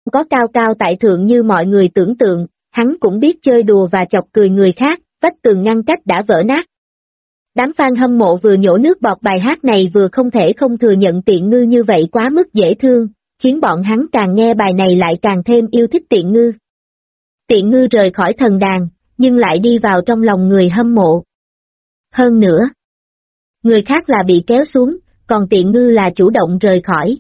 có cao cao tại thượng như mọi người tưởng tượng, hắn cũng biết chơi đùa và chọc cười người khác, vách tường ngăn cách đã vỡ nát. Đám fan hâm mộ vừa nhổ nước bọt bài hát này vừa không thể không thừa nhận Tiện Ngư như vậy quá mức dễ thương, khiến bọn hắn càng nghe bài này lại càng thêm yêu thích Tiện Ngư. Tiện Ngư rời khỏi thần đàn, nhưng lại đi vào trong lòng người hâm mộ. Hơn nữa, người khác là bị kéo xuống, còn Tiện Ngư là chủ động rời khỏi.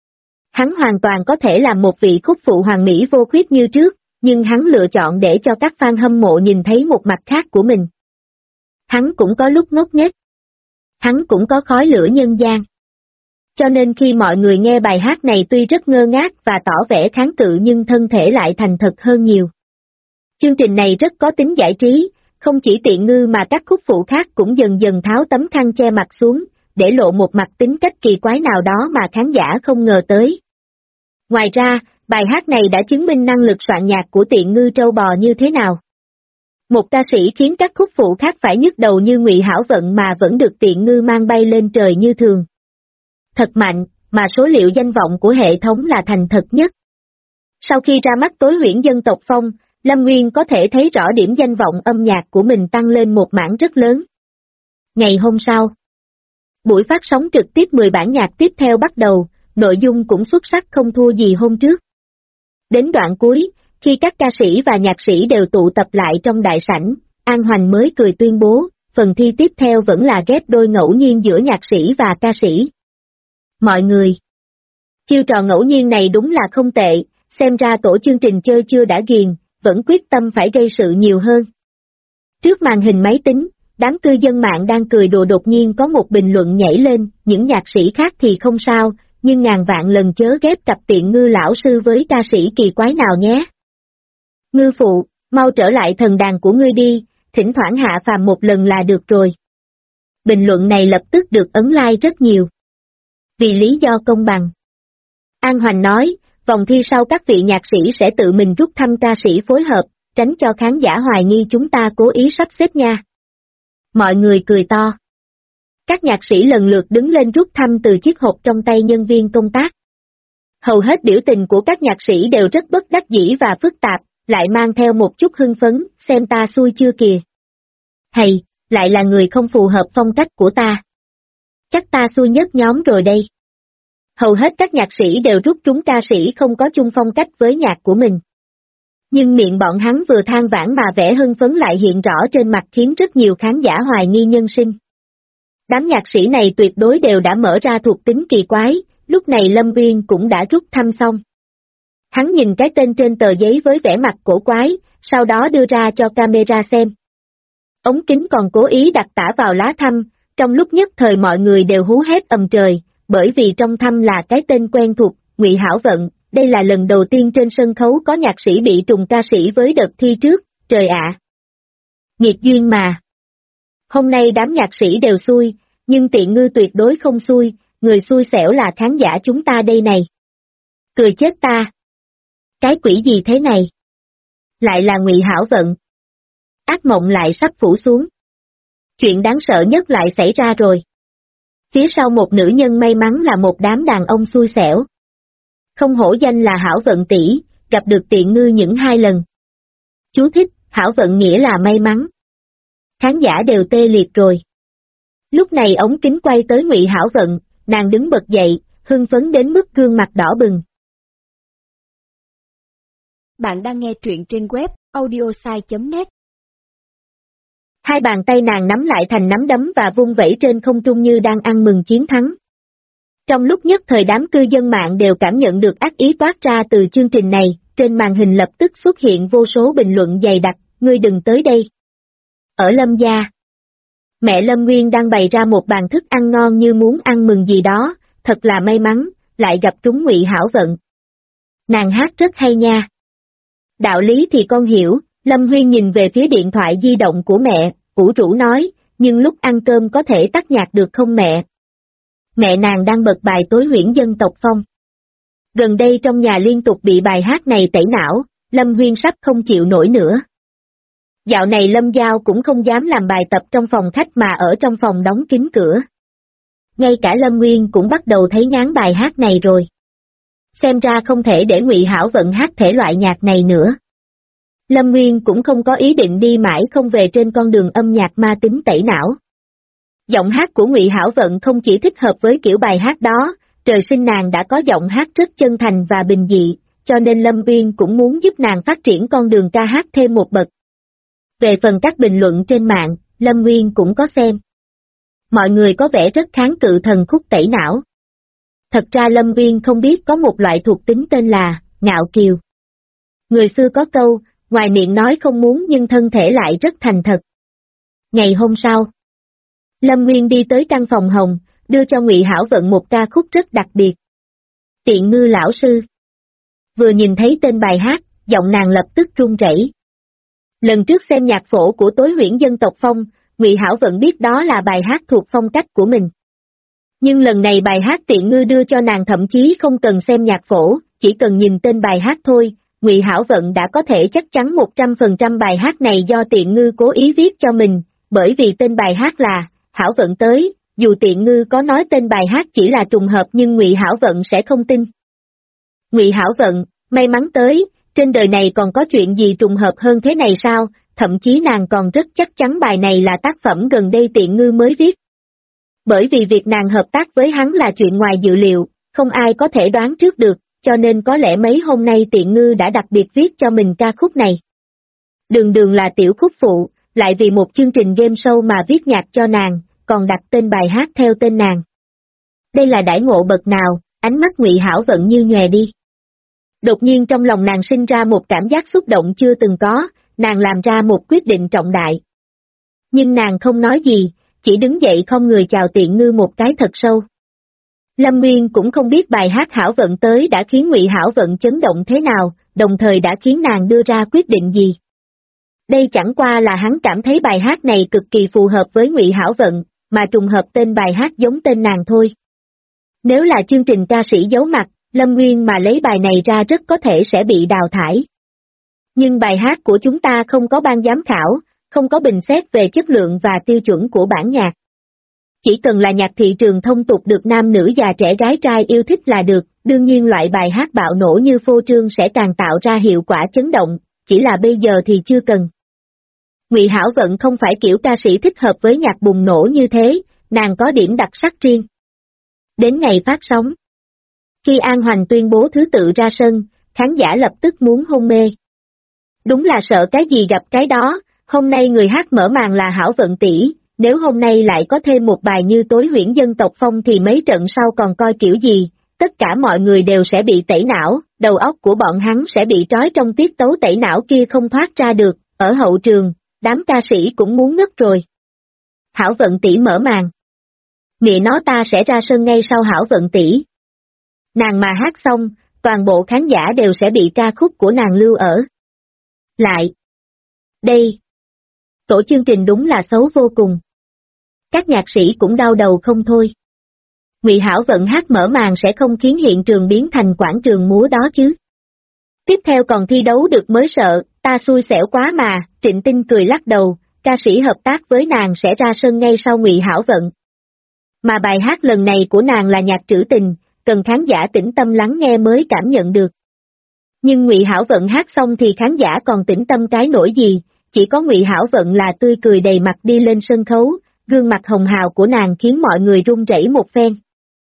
Hắn hoàn toàn có thể làm một vị khúc phụ hoàn mỹ vô khuyết như trước, nhưng hắn lựa chọn để cho các fan hâm mộ nhìn thấy một mặt khác của mình. Hắn cũng có lúc ngốc nghếch. Hắn cũng có khói lửa nhân gian. Cho nên khi mọi người nghe bài hát này tuy rất ngơ ngác và tỏ vẻ kháng cự nhưng thân thể lại thành thật hơn nhiều. Chương trình này rất có tính giải trí, không chỉ Tiện Ngư mà các khúc phụ khác cũng dần dần tháo tấm khăn che mặt xuống, để lộ một mặt tính cách kỳ quái nào đó mà khán giả không ngờ tới. Ngoài ra, bài hát này đã chứng minh năng lực soạn nhạc của Tiện Ngư trâu bò như thế nào. Một ca sĩ khiến các khúc phụ khác phải nhức đầu như Ngụy Hảo Vận mà vẫn được Tiện Ngư mang bay lên trời như thường. Thật mạnh, mà số liệu danh vọng của hệ thống là thành thật nhất. Sau khi ra mắt Tối Huyễn Dân Tộc Phong, Lâm Nguyên có thể thấy rõ điểm danh vọng âm nhạc của mình tăng lên một mảng rất lớn. Ngày hôm sau, buổi phát sóng trực tiếp 10 bản nhạc tiếp theo bắt đầu, nội dung cũng xuất sắc không thua gì hôm trước. Đến đoạn cuối, khi các ca sĩ và nhạc sĩ đều tụ tập lại trong đại sảnh, An Hoành mới cười tuyên bố, phần thi tiếp theo vẫn là ghép đôi ngẫu nhiên giữa nhạc sĩ và ca sĩ. Mọi người, chiêu trò ngẫu nhiên này đúng là không tệ, xem ra tổ chương trình chơi chưa đã ghiền, vẫn quyết tâm phải gây sự nhiều hơn. Trước màn hình máy tính, đám cư dân mạng đang cười đùa đột nhiên có một bình luận nhảy lên, những nhạc sĩ khác thì không sao, nhưng ngàn vạn lần chớ ghép cặp Tiện Ngư lão sư với ca sĩ kỳ quái nào nhé. Ngư phụ, mau trở lại thần đàn của ngươi đi, thỉnh thoảng hạ phàm một lần là được rồi. Bình luận này lập tức được ấn like rất nhiều. Vì lý do công bằng. An Hoành nói, vòng thi sau các vị nhạc sĩ sẽ tự mình rút thăm ca sĩ phối hợp, tránh cho khán giả hoài nghi chúng ta cố ý sắp xếp nha. Mọi người cười to. Các nhạc sĩ lần lượt đứng lên rút thăm từ chiếc hộp trong tay nhân viên công tác. Hầu hết biểu tình của các nhạc sĩ đều rất bất đắc dĩ và phức tạp, lại mang theo một chút hưng phấn, xem ta xui chưa kìa. Hay, lại là người không phù hợp phong cách của ta. Chắc ta xui nhất nhóm rồi đây. Hầu hết các nhạc sĩ đều rút trúng ca sĩ không có chung phong cách với nhạc của mình. Nhưng miệng bọn hắn vừa than vãn mà vẻ hưng phấn lại hiện rõ trên mặt khiến rất nhiều khán giả hoài nghi nhân sinh. Đám nhạc sĩ này tuyệt đối đều đã mở ra thuộc tính kỳ quái, lúc này Lâm Nguyên cũng đã rút thăm xong. Hắn nhìn cái tên trên tờ giấy với vẻ mặt cổ quái, sau đó đưa ra cho camera xem. Ống kính còn cố ý đặt tả vào lá thăm, trong lúc nhất thời mọi người đều hú hét ầm trời, bởi vì trong thăm là cái tên quen thuộc, Ngụy Hảo Vận, đây là lần đầu tiên trên sân khấu có nhạc sĩ bị trùng ca sĩ với đợt thi trước, trời ạ. Nghiệt duyên mà. Hôm nay đám nhạc sĩ đều xui, nhưng Tiện Ngư tuyệt đối không xui, người xui xẻo là khán giả chúng ta đây này. Cười chết ta. Cái quỷ gì thế này? Lại là Ngụy Hảo Vận. Ác mộng lại sắp phủ xuống. Chuyện đáng sợ nhất lại xảy ra rồi. Phía sau một nữ nhân may mắn là một đám đàn ông xui xẻo. Không hổ danh là Hảo Vận tỷ, gặp được Tiện Ngư những 2 lần. Chú thích, Hảo Vận nghĩa là may mắn. Khán giả đều tê liệt rồi. Lúc này ống kính quay tới Ngụy Hảo Vận, nàng đứng bật dậy, hưng phấn đến mức gương mặt đỏ bừng. Bạn đang nghe truyện trên web audiosai.net. Hai bàn tay nàng nắm lại thành nắm đấm và vung vẩy trên không trung như đang ăn mừng chiến thắng. Trong lúc nhất thời đám cư dân mạng đều cảm nhận được ác ý toát ra từ chương trình này, trên màn hình lập tức xuất hiện vô số bình luận dày đặc, ngươi đừng tới đây. Ở Lâm gia, mẹ Lâm Nguyên đang bày ra một bàn thức ăn ngon như muốn ăn mừng gì đó, thật là may mắn, lại gặp trúng Ngụy Hảo Vận. Nàng hát rất hay nha. Đạo lý thì con hiểu, Lâm Huyên nhìn về phía điện thoại di động của mẹ, ủ rũ nói, nhưng lúc ăn cơm có thể tắt nhạc được không mẹ? Mẹ nàng đang bật bài Tối Huyễn Dân Tộc Phong. Gần đây trong nhà liên tục bị bài hát này tẩy não, Lâm Huyên sắp không chịu nổi nữa. Dạo này Lâm Giao cũng không dám làm bài tập trong phòng khách mà ở trong phòng đóng kín cửa. Ngay cả Lâm Nguyên cũng bắt đầu thấy ngán bài hát này rồi. xem ra không thể để Ngụy Hảo Vận hát thể loại nhạc này nữa. Lâm Nguyên cũng không có ý định đi mãi không về trên con đường âm nhạc ma tính tẩy não. Giọng hát của Ngụy Hảo Vận không chỉ thích hợp với kiểu bài hát đó, trời sinh nàng đã có giọng hát rất chân thành và bình dị, cho nên Lâm Nguyên cũng muốn giúp nàng phát triển con đường ca hát thêm một bậc. Về phần các bình luận trên mạng, Lâm Nguyên cũng có xem. Mọi người có vẻ rất kháng cự thần khúc tẩy não. Thật ra Lâm Nguyên không biết có một loại thuộc tính tên là ngạo kiều. Người xưa có câu, ngoài miệng nói không muốn nhưng thân thể lại rất thành thật. Ngày hôm sau, Lâm Nguyên đi tới căn phòng hồng, đưa cho Ngụy Hảo Vận một ca khúc rất đặc biệt. Tiện ngư lão sư. Vừa nhìn thấy tên bài hát, giọng nàng lập tức run rẩy. Lần trước xem nhạc phổ của Tối Huyễn Dân Tộc Phong, Ngụy Hảo Vận biết đó là bài hát thuộc phong cách của mình. Nhưng lần này bài hát Tiện ngư đưa cho nàng thậm chí không cần xem nhạc phổ, chỉ cần nhìn tên bài hát thôi, Ngụy Hảo Vận đã có thể chắc chắn 100% bài hát này do Tiện ngư cố ý viết cho mình, bởi vì tên bài hát là Hảo Vận tới, dù Tiện ngư có nói tên bài hát chỉ là trùng hợp nhưng Ngụy Hảo Vận sẽ không tin. Ngụy Hảo Vận, may mắn tới, trên đời này còn có chuyện gì trùng hợp hơn thế này sao, thậm chí nàng còn rất chắc chắn bài này là tác phẩm gần đây Tiện ngư mới viết. Bởi vì việc nàng hợp tác với hắn là chuyện ngoài dự liệu, không ai có thể đoán trước được, cho nên có lẽ mấy hôm nay Tiện ngư đã đặc biệt viết cho mình ca khúc này. Đường đường là tiểu khúc phụ, lại vì một chương trình game show mà viết nhạc cho nàng, còn đặt tên bài hát theo tên nàng. Đây là đãi ngộ bậc nào, ánh mắt Ngụy Hảo Vận như nhòe đi. Đột nhiên trong lòng nàng sinh ra một cảm giác xúc động chưa từng có, nàng làm ra một quyết định trọng đại. Nhưng nàng không nói gì, chỉ đứng dậy không người chào Tiện ngư một cái thật sâu. Lâm Nguyên cũng không biết bài hát Hảo Vận tới đã khiến Ngụy Hảo Vận chấn động thế nào, đồng thời đã khiến nàng đưa ra quyết định gì. Đây chẳng qua là hắn cảm thấy bài hát này cực kỳ phù hợp với Ngụy Hảo Vận, mà trùng hợp tên bài hát giống tên nàng thôi. Nếu là chương trình ca sĩ giấu mặt, Lâm Nguyên mà lấy bài này ra rất có thể sẽ bị đào thải. Nhưng bài hát của chúng ta không có ban giám khảo, không có bình xét về chất lượng và tiêu chuẩn của bản nhạc. Chỉ cần là nhạc thị trường thông tục được nam nữ già trẻ gái trai yêu thích là được, đương nhiên loại bài hát bạo nổ như Phô Trương sẽ càng tạo ra hiệu quả chấn động, chỉ là bây giờ thì chưa cần. Ngụy Hảo Vận không phải kiểu ca sĩ thích hợp với nhạc bùng nổ như thế, nàng có điểm đặc sắc riêng. Đến ngày phát sóng, khi An Hoành tuyên bố thứ tự ra sân, khán giả lập tức muốn hôn mê. Đúng là sợ cái gì gặp cái đó, hôm nay người hát mở màn là Hảo Vận tỷ, nếu hôm nay lại có thêm một bài như Tối Huyễn Dân Tộc Phong thì mấy trận sau còn coi kiểu gì, tất cả mọi người đều sẽ bị tẩy não, đầu óc của bọn hắn sẽ bị trói trong tiết tấu tẩy não kia không thoát ra được, ở hậu trường, đám ca sĩ cũng muốn ngất rồi. Hảo Vận tỷ mở màn. Mẹ nó ta sẽ ra sân ngay sau Hảo Vận tỷ. Nàng mà hát xong, toàn bộ khán giả đều sẽ bị ca khúc của nàng lưu ở lại. Đây, tổ chương trình đúng là xấu vô cùng. Các nhạc sĩ cũng đau đầu không thôi. Ngụy Hảo Vận hát mở màn sẽ không khiến hiện trường biến thành quảng trường múa đó chứ. Tiếp theo còn thi đấu được mới sợ, ta xui xẻo quá mà, Trịnh Tinh cười lắc đầu, ca sĩ hợp tác với nàng sẽ ra sân ngay sau Ngụy Hảo Vận. Mà bài hát lần này của nàng là nhạc trữ tình, cần khán giả tĩnh tâm lắng nghe mới cảm nhận được. Nhưng Ngụy Hảo Vận hát xong thì khán giả còn tĩnh tâm cái nỗi gì, chỉ có Ngụy Hảo Vận là tươi cười đầy mặt đi lên sân khấu, gương mặt hồng hào của nàng khiến mọi người run rẩy một phen.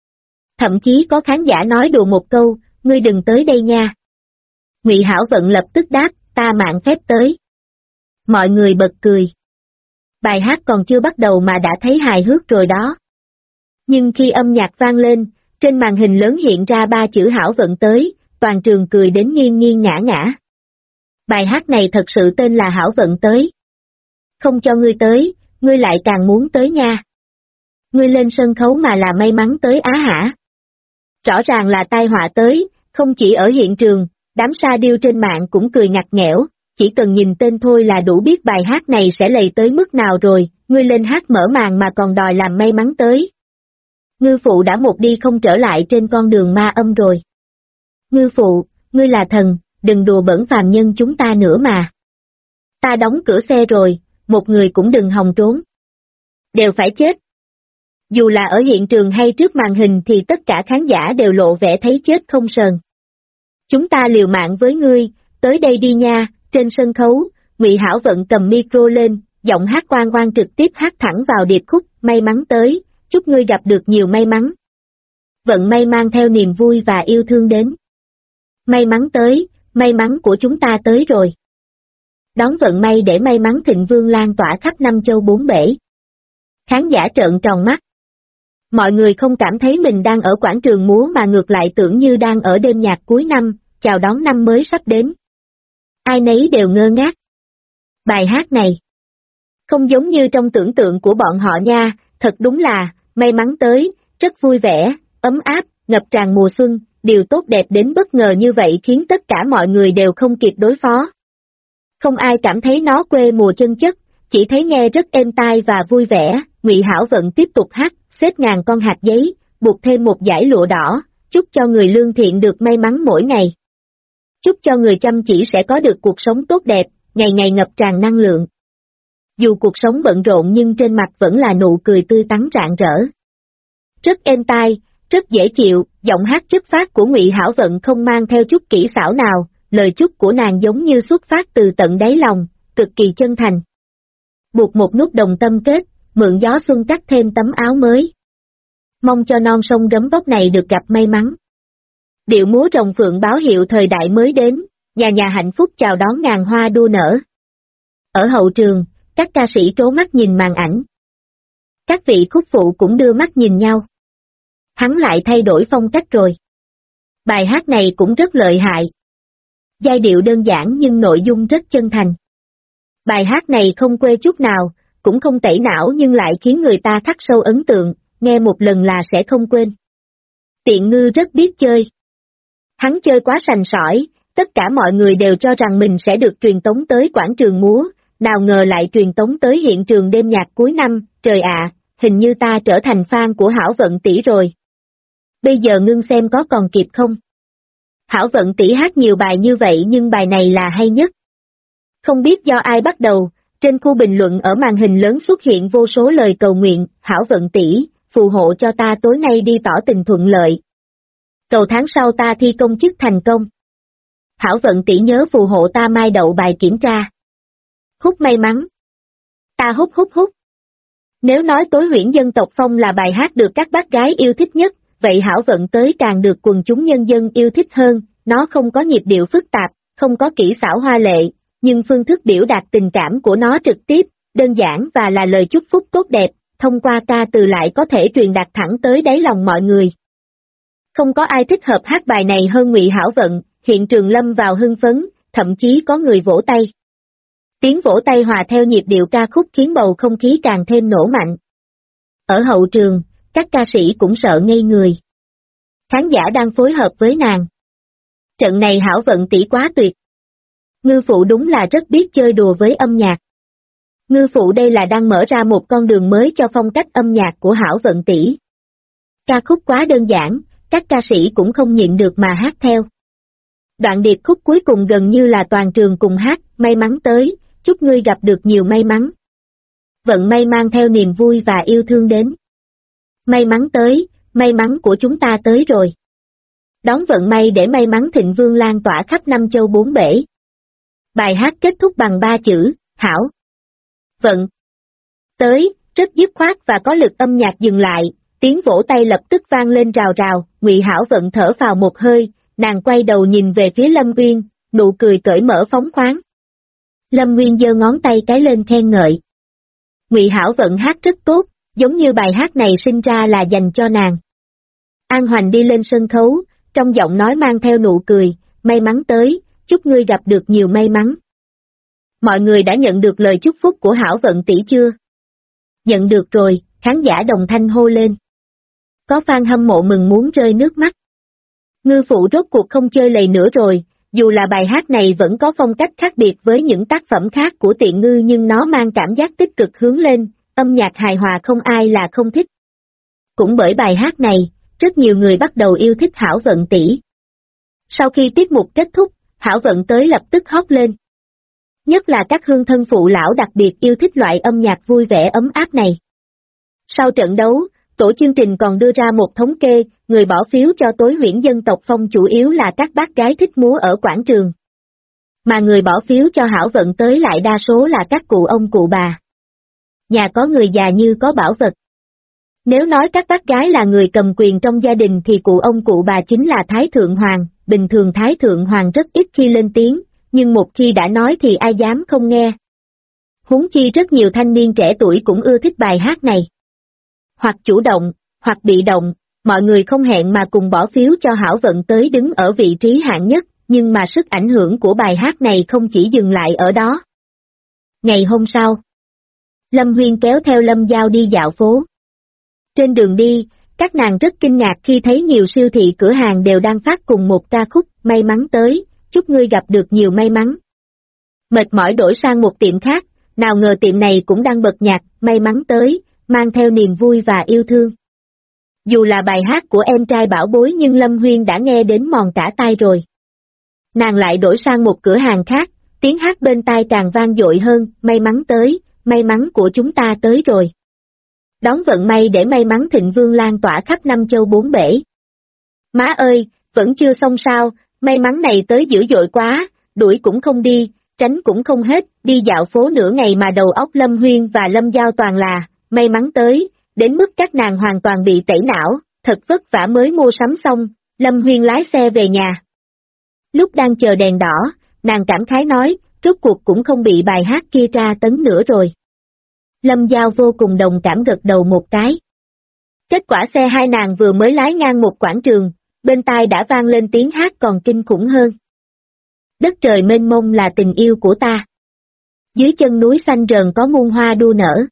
Thậm chí có khán giả nói đùa một câu, ngươi đừng tới đây nha. Ngụy Hảo Vận lập tức đáp, ta mạn phép tới. Mọi người bật cười. Bài hát còn chưa bắt đầu mà đã thấy hài hước rồi đó. Nhưng khi âm nhạc vang lên, trên màn hình lớn hiện ra 3 chữ Hảo Vận tới, toàn trường cười đến nghiêng nghiêng ngã ngã. Bài hát này thật sự tên là Hảo Vận tới. Không cho ngươi tới, ngươi lại càng muốn tới nha. Ngươi lên sân khấu mà là may mắn tới á hả? Rõ ràng là tai họa tới, không chỉ ở hiện trường, đám sa điêu trên mạng cũng cười ngặt nghẽo, chỉ cần nhìn tên thôi là đủ biết bài hát này sẽ lầy tới mức nào rồi, ngươi lên hát mở màn mà còn đòi làm may mắn tới. Ngư phụ đã một đi không trở lại trên con đường ma âm rồi. Ngư phụ, ngươi là thần, đừng đùa bẩn phàm nhân chúng ta nữa mà. Ta đóng cửa xe rồi, một người cũng đừng hòng trốn. Đều phải chết. Dù là ở hiện trường hay trước màn hình thì tất cả khán giả đều lộ vẻ thấy chết không sờn. Chúng ta liều mạng với ngươi, tới đây đi nha. Trên sân khấu, Ngụy Hảo Vận cầm micro lên, giọng hát oan oan trực tiếp hát thẳng vào điệp khúc, may mắn tới, chúc ngươi gặp được nhiều may mắn. Vận may mang theo niềm vui và yêu thương đến. May mắn tới, may mắn của chúng ta tới rồi. Đón vận may để may mắn thịnh vương lan tỏa khắp năm châu bốn bể. Khán giả trợn tròn mắt. Mọi người không cảm thấy mình đang ở quảng trường múa mà ngược lại tưởng như đang ở đêm nhạc cuối năm, chào đón năm mới sắp đến. Ai nấy đều ngơ ngác. Bài hát này không giống như trong tưởng tượng của bọn họ nha, thật đúng là, may mắn tới, rất vui vẻ, ấm áp, ngập tràn mùa xuân, điều tốt đẹp đến bất ngờ như vậy khiến tất cả mọi người đều không kịp đối phó. Không ai cảm thấy nó quê mùa chân chất, chỉ thấy nghe rất êm tai và vui vẻ. Ngụy Hảo Vận tiếp tục hát, xếp ngàn con hạt giấy, buộc thêm một dải lụa đỏ, chúc cho người lương thiện được may mắn mỗi ngày. Chúc cho người chăm chỉ sẽ có được cuộc sống tốt đẹp, ngày ngày ngập tràn năng lượng. Dù cuộc sống bận rộn nhưng trên mặt vẫn là nụ cười tươi tắn rạng rỡ. Rất êm tai, rất dễ chịu, giọng hát chất phác của Ngụy Hảo Vận không mang theo chút kỹ xảo nào, lời chúc của nàng giống như xuất phát từ tận đáy lòng, cực kỳ chân thành. Buộc một nút đồng tâm kết, mượn gió xuân cắt thêm tấm áo mới. Mong cho non sông gấm vóc này được gặp may mắn. Điệu múa rồng phượng báo hiệu thời đại mới đến, nhà nhà hạnh phúc chào đón ngàn hoa đua nở. Ở hậu trường, các ca sĩ trố mắt nhìn màn ảnh. Các vị khúc phụ cũng đưa mắt nhìn nhau. Hắn lại thay đổi phong cách rồi. Bài hát này cũng rất lợi hại. Giai điệu đơn giản nhưng nội dung rất chân thành. Bài hát này không quê chút nào, cũng không tẩy não nhưng lại khiến người ta khắc sâu ấn tượng, nghe một lần là sẽ không quên. Tiện Ngư rất biết chơi. Hắn chơi quá sành sỏi, tất cả mọi người đều cho rằng mình sẽ được truyền tống tới quảng trường múa, nào ngờ lại truyền tống tới hiện trường đêm nhạc cuối năm. Trời ạ, hình như ta trở thành fan của Hảo Vận tỷ rồi. Bây giờ ngưng xem có còn kịp không? Hảo Vận tỷ hát nhiều bài như vậy nhưng bài này là hay nhất. Không biết do ai bắt đầu, trên khu bình luận ở màn hình lớn xuất hiện vô số lời cầu nguyện. Hảo Vận tỷ, phù hộ cho ta tối nay đi tỏ tình thuận lợi. Cầu tháng sau ta thi công chức thành công. Hảo Vận tỷ nhớ phù hộ ta mai đậu bài kiểm tra. Hút may mắn. Ta hút hút hút. Nếu nói Tối Huyễn Dân Tộc Phong là bài hát được các bác gái yêu thích nhất, vậy Hảo Vận tới càng được quần chúng nhân dân yêu thích hơn. Nó không có nhịp điệu phức tạp, không có kỹ xảo hoa lệ, nhưng phương thức biểu đạt tình cảm của nó trực tiếp, đơn giản và là lời chúc phúc tốt đẹp, thông qua ca từ lại có thể truyền đạt thẳng tới đáy lòng mọi người. Không có ai thích hợp hát bài này hơn Ngụy Hảo Vận, hiện trường lâm vào hưng phấn, thậm chí có người vỗ tay. Tiếng vỗ tay hòa theo nhịp điệu ca khúc khiến bầu không khí càng thêm nổ mạnh. Ở hậu trường, các ca sĩ cũng sợ ngây người. Khán giả đang phối hợp với nàng. Trận này Hảo Vận tỷ quá tuyệt. Ngư phụ đúng là rất biết chơi đùa với âm nhạc. Ngư phụ đây là đang mở ra một con đường mới cho phong cách âm nhạc của Hảo Vận tỷ. Ca khúc quá đơn giản, các ca sĩ cũng không nhịn được mà hát theo. Đoạn điệp khúc cuối cùng gần như là toàn trường cùng hát, may mắn tới, chúc ngươi gặp được nhiều may mắn. Vận may mang theo niềm vui và yêu thương đến. May mắn tới, may mắn của chúng ta tới rồi. Đón vận may để may mắn thịnh vương lan tỏa khắp năm châu bốn bể. Bài hát kết thúc bằng 3 chữ, Hảo. Vận. Tới, rất dứt khoát và có lực âm nhạc dừng lại, tiếng vỗ tay lập tức vang lên rào rào. Ngụy Hảo Vận thở phào một hơi, nàng quay đầu nhìn về phía Lâm Uyên, nụ cười cởi mở phóng khoáng. Lâm Nguyên giơ ngón tay cái lên khen ngợi. Ngụy Hảo Vận hát rất tốt, giống như bài hát này sinh ra là dành cho nàng. An Hoành đi lên sân khấu, trong giọng nói mang theo nụ cười, may mắn tới, chúc ngươi gặp được nhiều may mắn. Mọi người đã nhận được lời chúc phúc của Hảo Vận tỷ chưa? Nhận được rồi, khán giả đồng thanh hô lên. Có fan hâm mộ mừng muốn rơi nước mắt. Ngư phụ rốt cuộc không chơi lầy nữa rồi, dù là bài hát này vẫn có phong cách khác biệt với những tác phẩm khác của Tiện Ngư nhưng nó mang cảm giác tích cực hướng lên, âm nhạc hài hòa không ai là không thích. Cũng bởi bài hát này, rất nhiều người bắt đầu yêu thích Hảo Vận tỷ. Sau khi tiết mục kết thúc, Hảo Vận tới lập tức hot lên. Nhất là các hương thân phụ lão đặc biệt yêu thích loại âm nhạc vui vẻ ấm áp này. Sau trận đấu, Tổ chương trình còn đưa ra một thống kê, người bỏ phiếu cho Tối Huyễn Dân Tộc Phong chủ yếu là các bác gái thích múa ở quảng trường. Mà người bỏ phiếu cho Hảo Vận Tới lại đa số là các cụ ông cụ bà. Nhà có người già như có bảo vật. Nếu nói các bác gái là người cầm quyền trong gia đình thì cụ ông cụ bà chính là Thái Thượng Hoàng, bình thường Thái Thượng Hoàng rất ít khi lên tiếng, nhưng một khi đã nói thì ai dám không nghe. Huống chi rất nhiều thanh niên trẻ tuổi cũng ưa thích bài hát này. Hoặc chủ động, hoặc bị động, mọi người không hẹn mà cùng bỏ phiếu cho Hảo Vận Tới đứng ở vị trí hạng nhất, nhưng mà sức ảnh hưởng của bài hát này không chỉ dừng lại ở đó. Ngày hôm sau, Lâm Huyên kéo theo Lâm Giao đi dạo phố. Trên đường đi, các nàng rất kinh ngạc khi thấy nhiều siêu thị cửa hàng đều đang phát cùng một ca khúc May Mắn Tới, chúc ngươi gặp được nhiều may mắn. Mệt mỏi đổi sang một tiệm khác, nào ngờ tiệm này cũng đang bật nhạc May Mắn Tới, mang theo niềm vui và yêu thương. Dù là bài hát của em trai bảo bối nhưng Lâm Huyên đã nghe đến mòn cả tai rồi. Nàng lại đổi sang một cửa hàng khác, tiếng hát bên tai càng vang dội hơn, may mắn tới, may mắn của chúng ta tới rồi. Đón vận may để may mắn thịnh vượng lan tỏa khắp năm châu bốn bể. Má ơi, vẫn chưa xong sao, may mắn này tới dữ dội quá, đuổi cũng không đi, tránh cũng không hết, đi dạo phố nửa ngày mà đầu óc Lâm Huyên và Lâm Giao toàn là, may mắn tới, đến mức các nàng hoàn toàn bị tẩy não, thật vất vả mới mua sắm xong, Lâm Huyên lái xe về nhà. Lúc đang chờ đèn đỏ, nàng cảm khái nói, rốt cuộc cũng không bị bài hát kia tra tấn nữa rồi. Lâm Giao vô cùng đồng cảm gật đầu một cái. Kết quả xe hai nàng vừa mới lái ngang một quảng trường, bên tai đã vang lên tiếng hát còn kinh khủng hơn. Đất trời mênh mông là tình yêu của ta. Dưới chân núi xanh rờn có muôn hoa đua nở.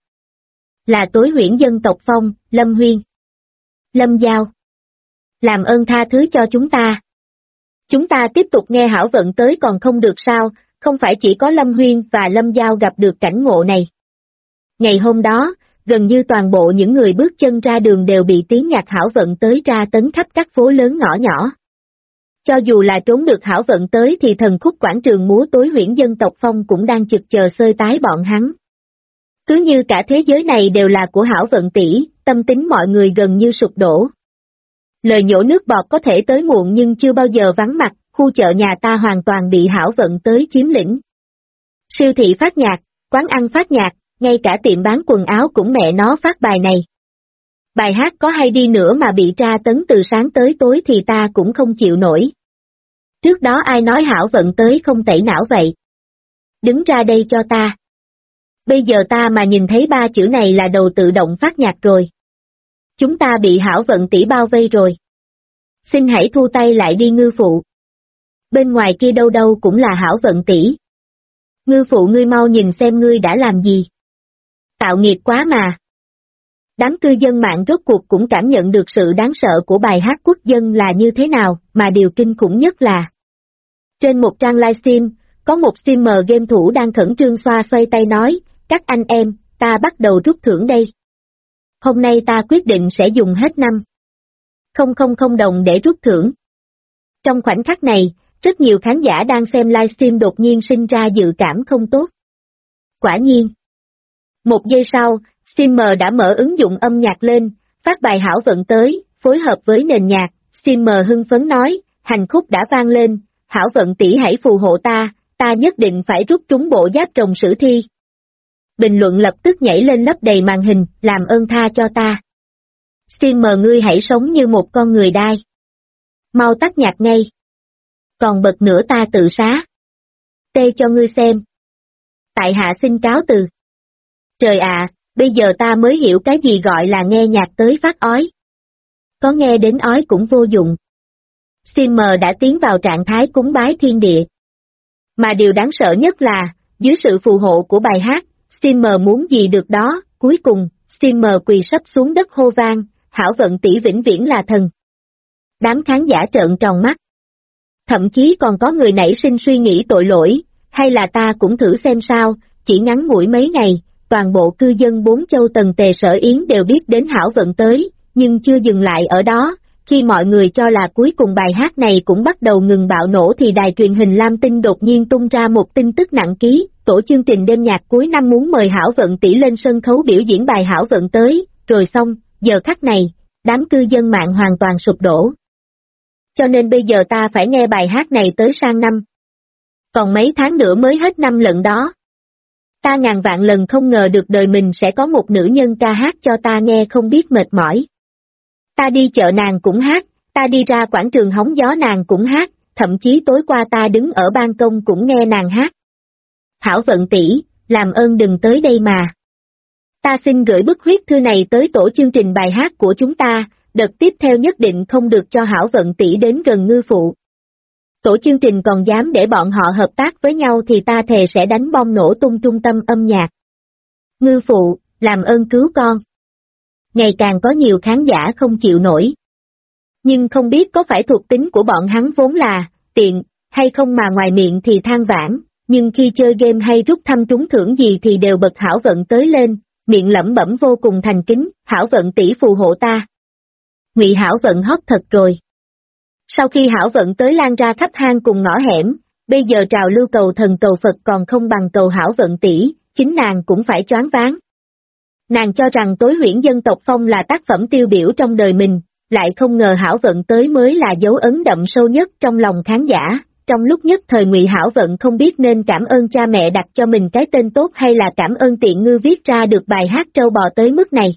Là Tối Huyễn Dân Tộc Phong, Lâm Huyên. Lâm Giao. Làm ơn tha thứ cho chúng ta. Chúng ta tiếp tục nghe Hảo Vận Tới còn không được sao, không phải chỉ có Lâm Huyên và Lâm Giao gặp được cảnh ngộ này. Ngày hôm đó, gần như toàn bộ những người bước chân ra đường đều bị tiếng nhạc Hảo Vận Tới tra tấn khắp các phố lớn ngõ nhỏ. Cho dù là trốn được Hảo Vận Tới thì thần khúc quảng trường múa Tối Huyễn Dân Tộc Phong cũng đang chực chờ xơi tái bọn hắn. Cứ như cả thế giới này đều là của Hảo Vận tỷ, tâm tính mọi người gần như sụp đổ. Lời nhổ nước bọt có thể tới muộn nhưng chưa bao giờ vắng mặt, khu chợ nhà ta hoàn toàn bị Hảo Vận Tới chiếm lĩnh. Siêu thị phát nhạc, quán ăn phát nhạc, ngay cả tiệm bán quần áo cũng mẹ nó phát bài này. Bài hát có hay đi nữa mà bị tra tấn từ sáng tới tối thì ta cũng không chịu nổi. Trước đó ai nói Hảo Vận Tới không tẩy não vậy? Đứng ra đây cho ta. Bây giờ ta mà nhìn thấy ba chữ này là đầu tự động phát nhạc rồi. Chúng ta bị Hảo Vận tỷ bao vây rồi. Xin hãy thu tay lại đi ngư phụ. Bên ngoài kia đâu đâu cũng là Hảo Vận tỷ. Ngư phụ ngươi mau nhìn xem ngươi đã làm gì. Tạo nghiệt quá mà. Đám cư dân mạng rốt cuộc cũng cảm nhận được sự đáng sợ của bài hát quốc dân là như thế nào, mà điều kinh khủng nhất là trên một trang livestream, có một streamer game thủ đang khẩn trương xoa xoay tay nói, các anh em, ta bắt đầu rút thưởng đây. Hôm nay ta quyết định sẽ dùng hết 5.000 đồng để rút thưởng. Trong khoảnh khắc này, rất nhiều khán giả đang xem livestream đột nhiên sinh ra dự cảm không tốt. Quả nhiên. Một giây sau, streamer đã mở ứng dụng âm nhạc lên, phát bài Hảo Vận Tới, phối hợp với nền nhạc, streamer hưng phấn nói, hành khúc đã vang lên, Hảo Vận tỷ hãy phù hộ ta nhất định phải rút trúng bộ giáp rồng sử thi. Bình luận lập tức nhảy lên lấp đầy màn hình, làm ơn tha cho ta. Streamer ngươi hãy sống như một con người đai. Mau tắt nhạc ngay. Còn bật nữa ta tự xá. Tê cho ngươi xem. Tại hạ xin cáo từ. Trời ạ, bây giờ ta mới hiểu cái gì gọi là nghe nhạc tới phát ói. Có nghe đến ói cũng vô dụng. Streamer đã tiến vào trạng thái cúng bái thiên địa. Mà điều đáng sợ nhất là, dưới sự phù hộ của bài hát, streamer muốn gì được đó, cuối cùng, streamer quỳ sấp xuống đất hô vang, Hảo Vận tỷ vĩnh viễn là thần. Đám khán giả trợn tròn mắt. Thậm chí còn có người nảy sinh suy nghĩ tội lỗi, hay là ta cũng thử xem sao, chỉ ngắn ngủi mấy ngày, toàn bộ cư dân 4 châu Tần Tề Sở Yến đều biết đến Hảo Vận Tới, nhưng chưa dừng lại ở đó, khi mọi người cho là cuối cùng bài hát này cũng bắt đầu ngừng bạo nổ thì đài truyền hình Lam Tinh đột nhiên tung ra một tin tức nặng ký, tổ chương trình đêm nhạc cuối năm muốn mời Hảo Vận tỷ lên sân khấu biểu diễn bài Hảo Vận Tới, rồi xong, giờ khắc này, đám cư dân mạng hoàn toàn sụp đổ. Cho nên bây giờ ta phải nghe bài hát này tới sang năm. Còn mấy tháng nữa mới hết năm lận đó. Ta ngàn vạn lần không ngờ được đời mình sẽ có một nữ nhân ca hát cho ta nghe không biết mệt mỏi. Ta đi chợ nàng cũng hát, ta đi ra quảng trường hóng gió nàng cũng hát, thậm chí tối qua ta đứng ở ban công cũng nghe nàng hát. Hảo Vận tỷ, làm ơn đừng tới đây mà. Ta xin gửi bức huyết thư này tới tổ chương trình bài hát của chúng ta, đợt tiếp theo nhất định không được cho Hảo Vận tỷ đến gần Ngư Phụ. Tổ chương trình còn dám để bọn họ hợp tác với nhau thì ta thề sẽ đánh bom nổ tung trung tâm âm nhạc. Ngư Phụ, làm ơn cứu con. Ngày càng có nhiều khán giả không chịu nổi. Nhưng không biết có phải thuộc tính của bọn hắn vốn là tiện, hay không mà ngoài miệng thì than vãn, nhưng khi chơi game hay rút thăm trúng thưởng gì thì đều bật Hảo Vận tới lên, miệng lẩm bẩm vô cùng thành kính, Hảo Vận tỷ phù hộ ta. Ngụy Hảo Vận hot thật rồi. Sau khi Hảo Vận tới lan ra khắp hang cùng ngõ hẻm, bây giờ trào lưu cầu thần cầu Phật còn không bằng cầu Hảo Vận tỷ, chính nàng cũng phải choáng váng. Nàng cho rằng Tối Huyễn Dân Tộc Phong là tác phẩm tiêu biểu trong đời mình, lại không ngờ Hảo Vận tới mới là dấu ấn đậm sâu nhất trong lòng khán giả. Trong lúc nhất thời Ngụy Hảo Vận không biết nên cảm ơn cha mẹ đặt cho mình cái tên tốt hay là cảm ơn Tiện Ngư viết ra được bài hát trâu bò tới mức này.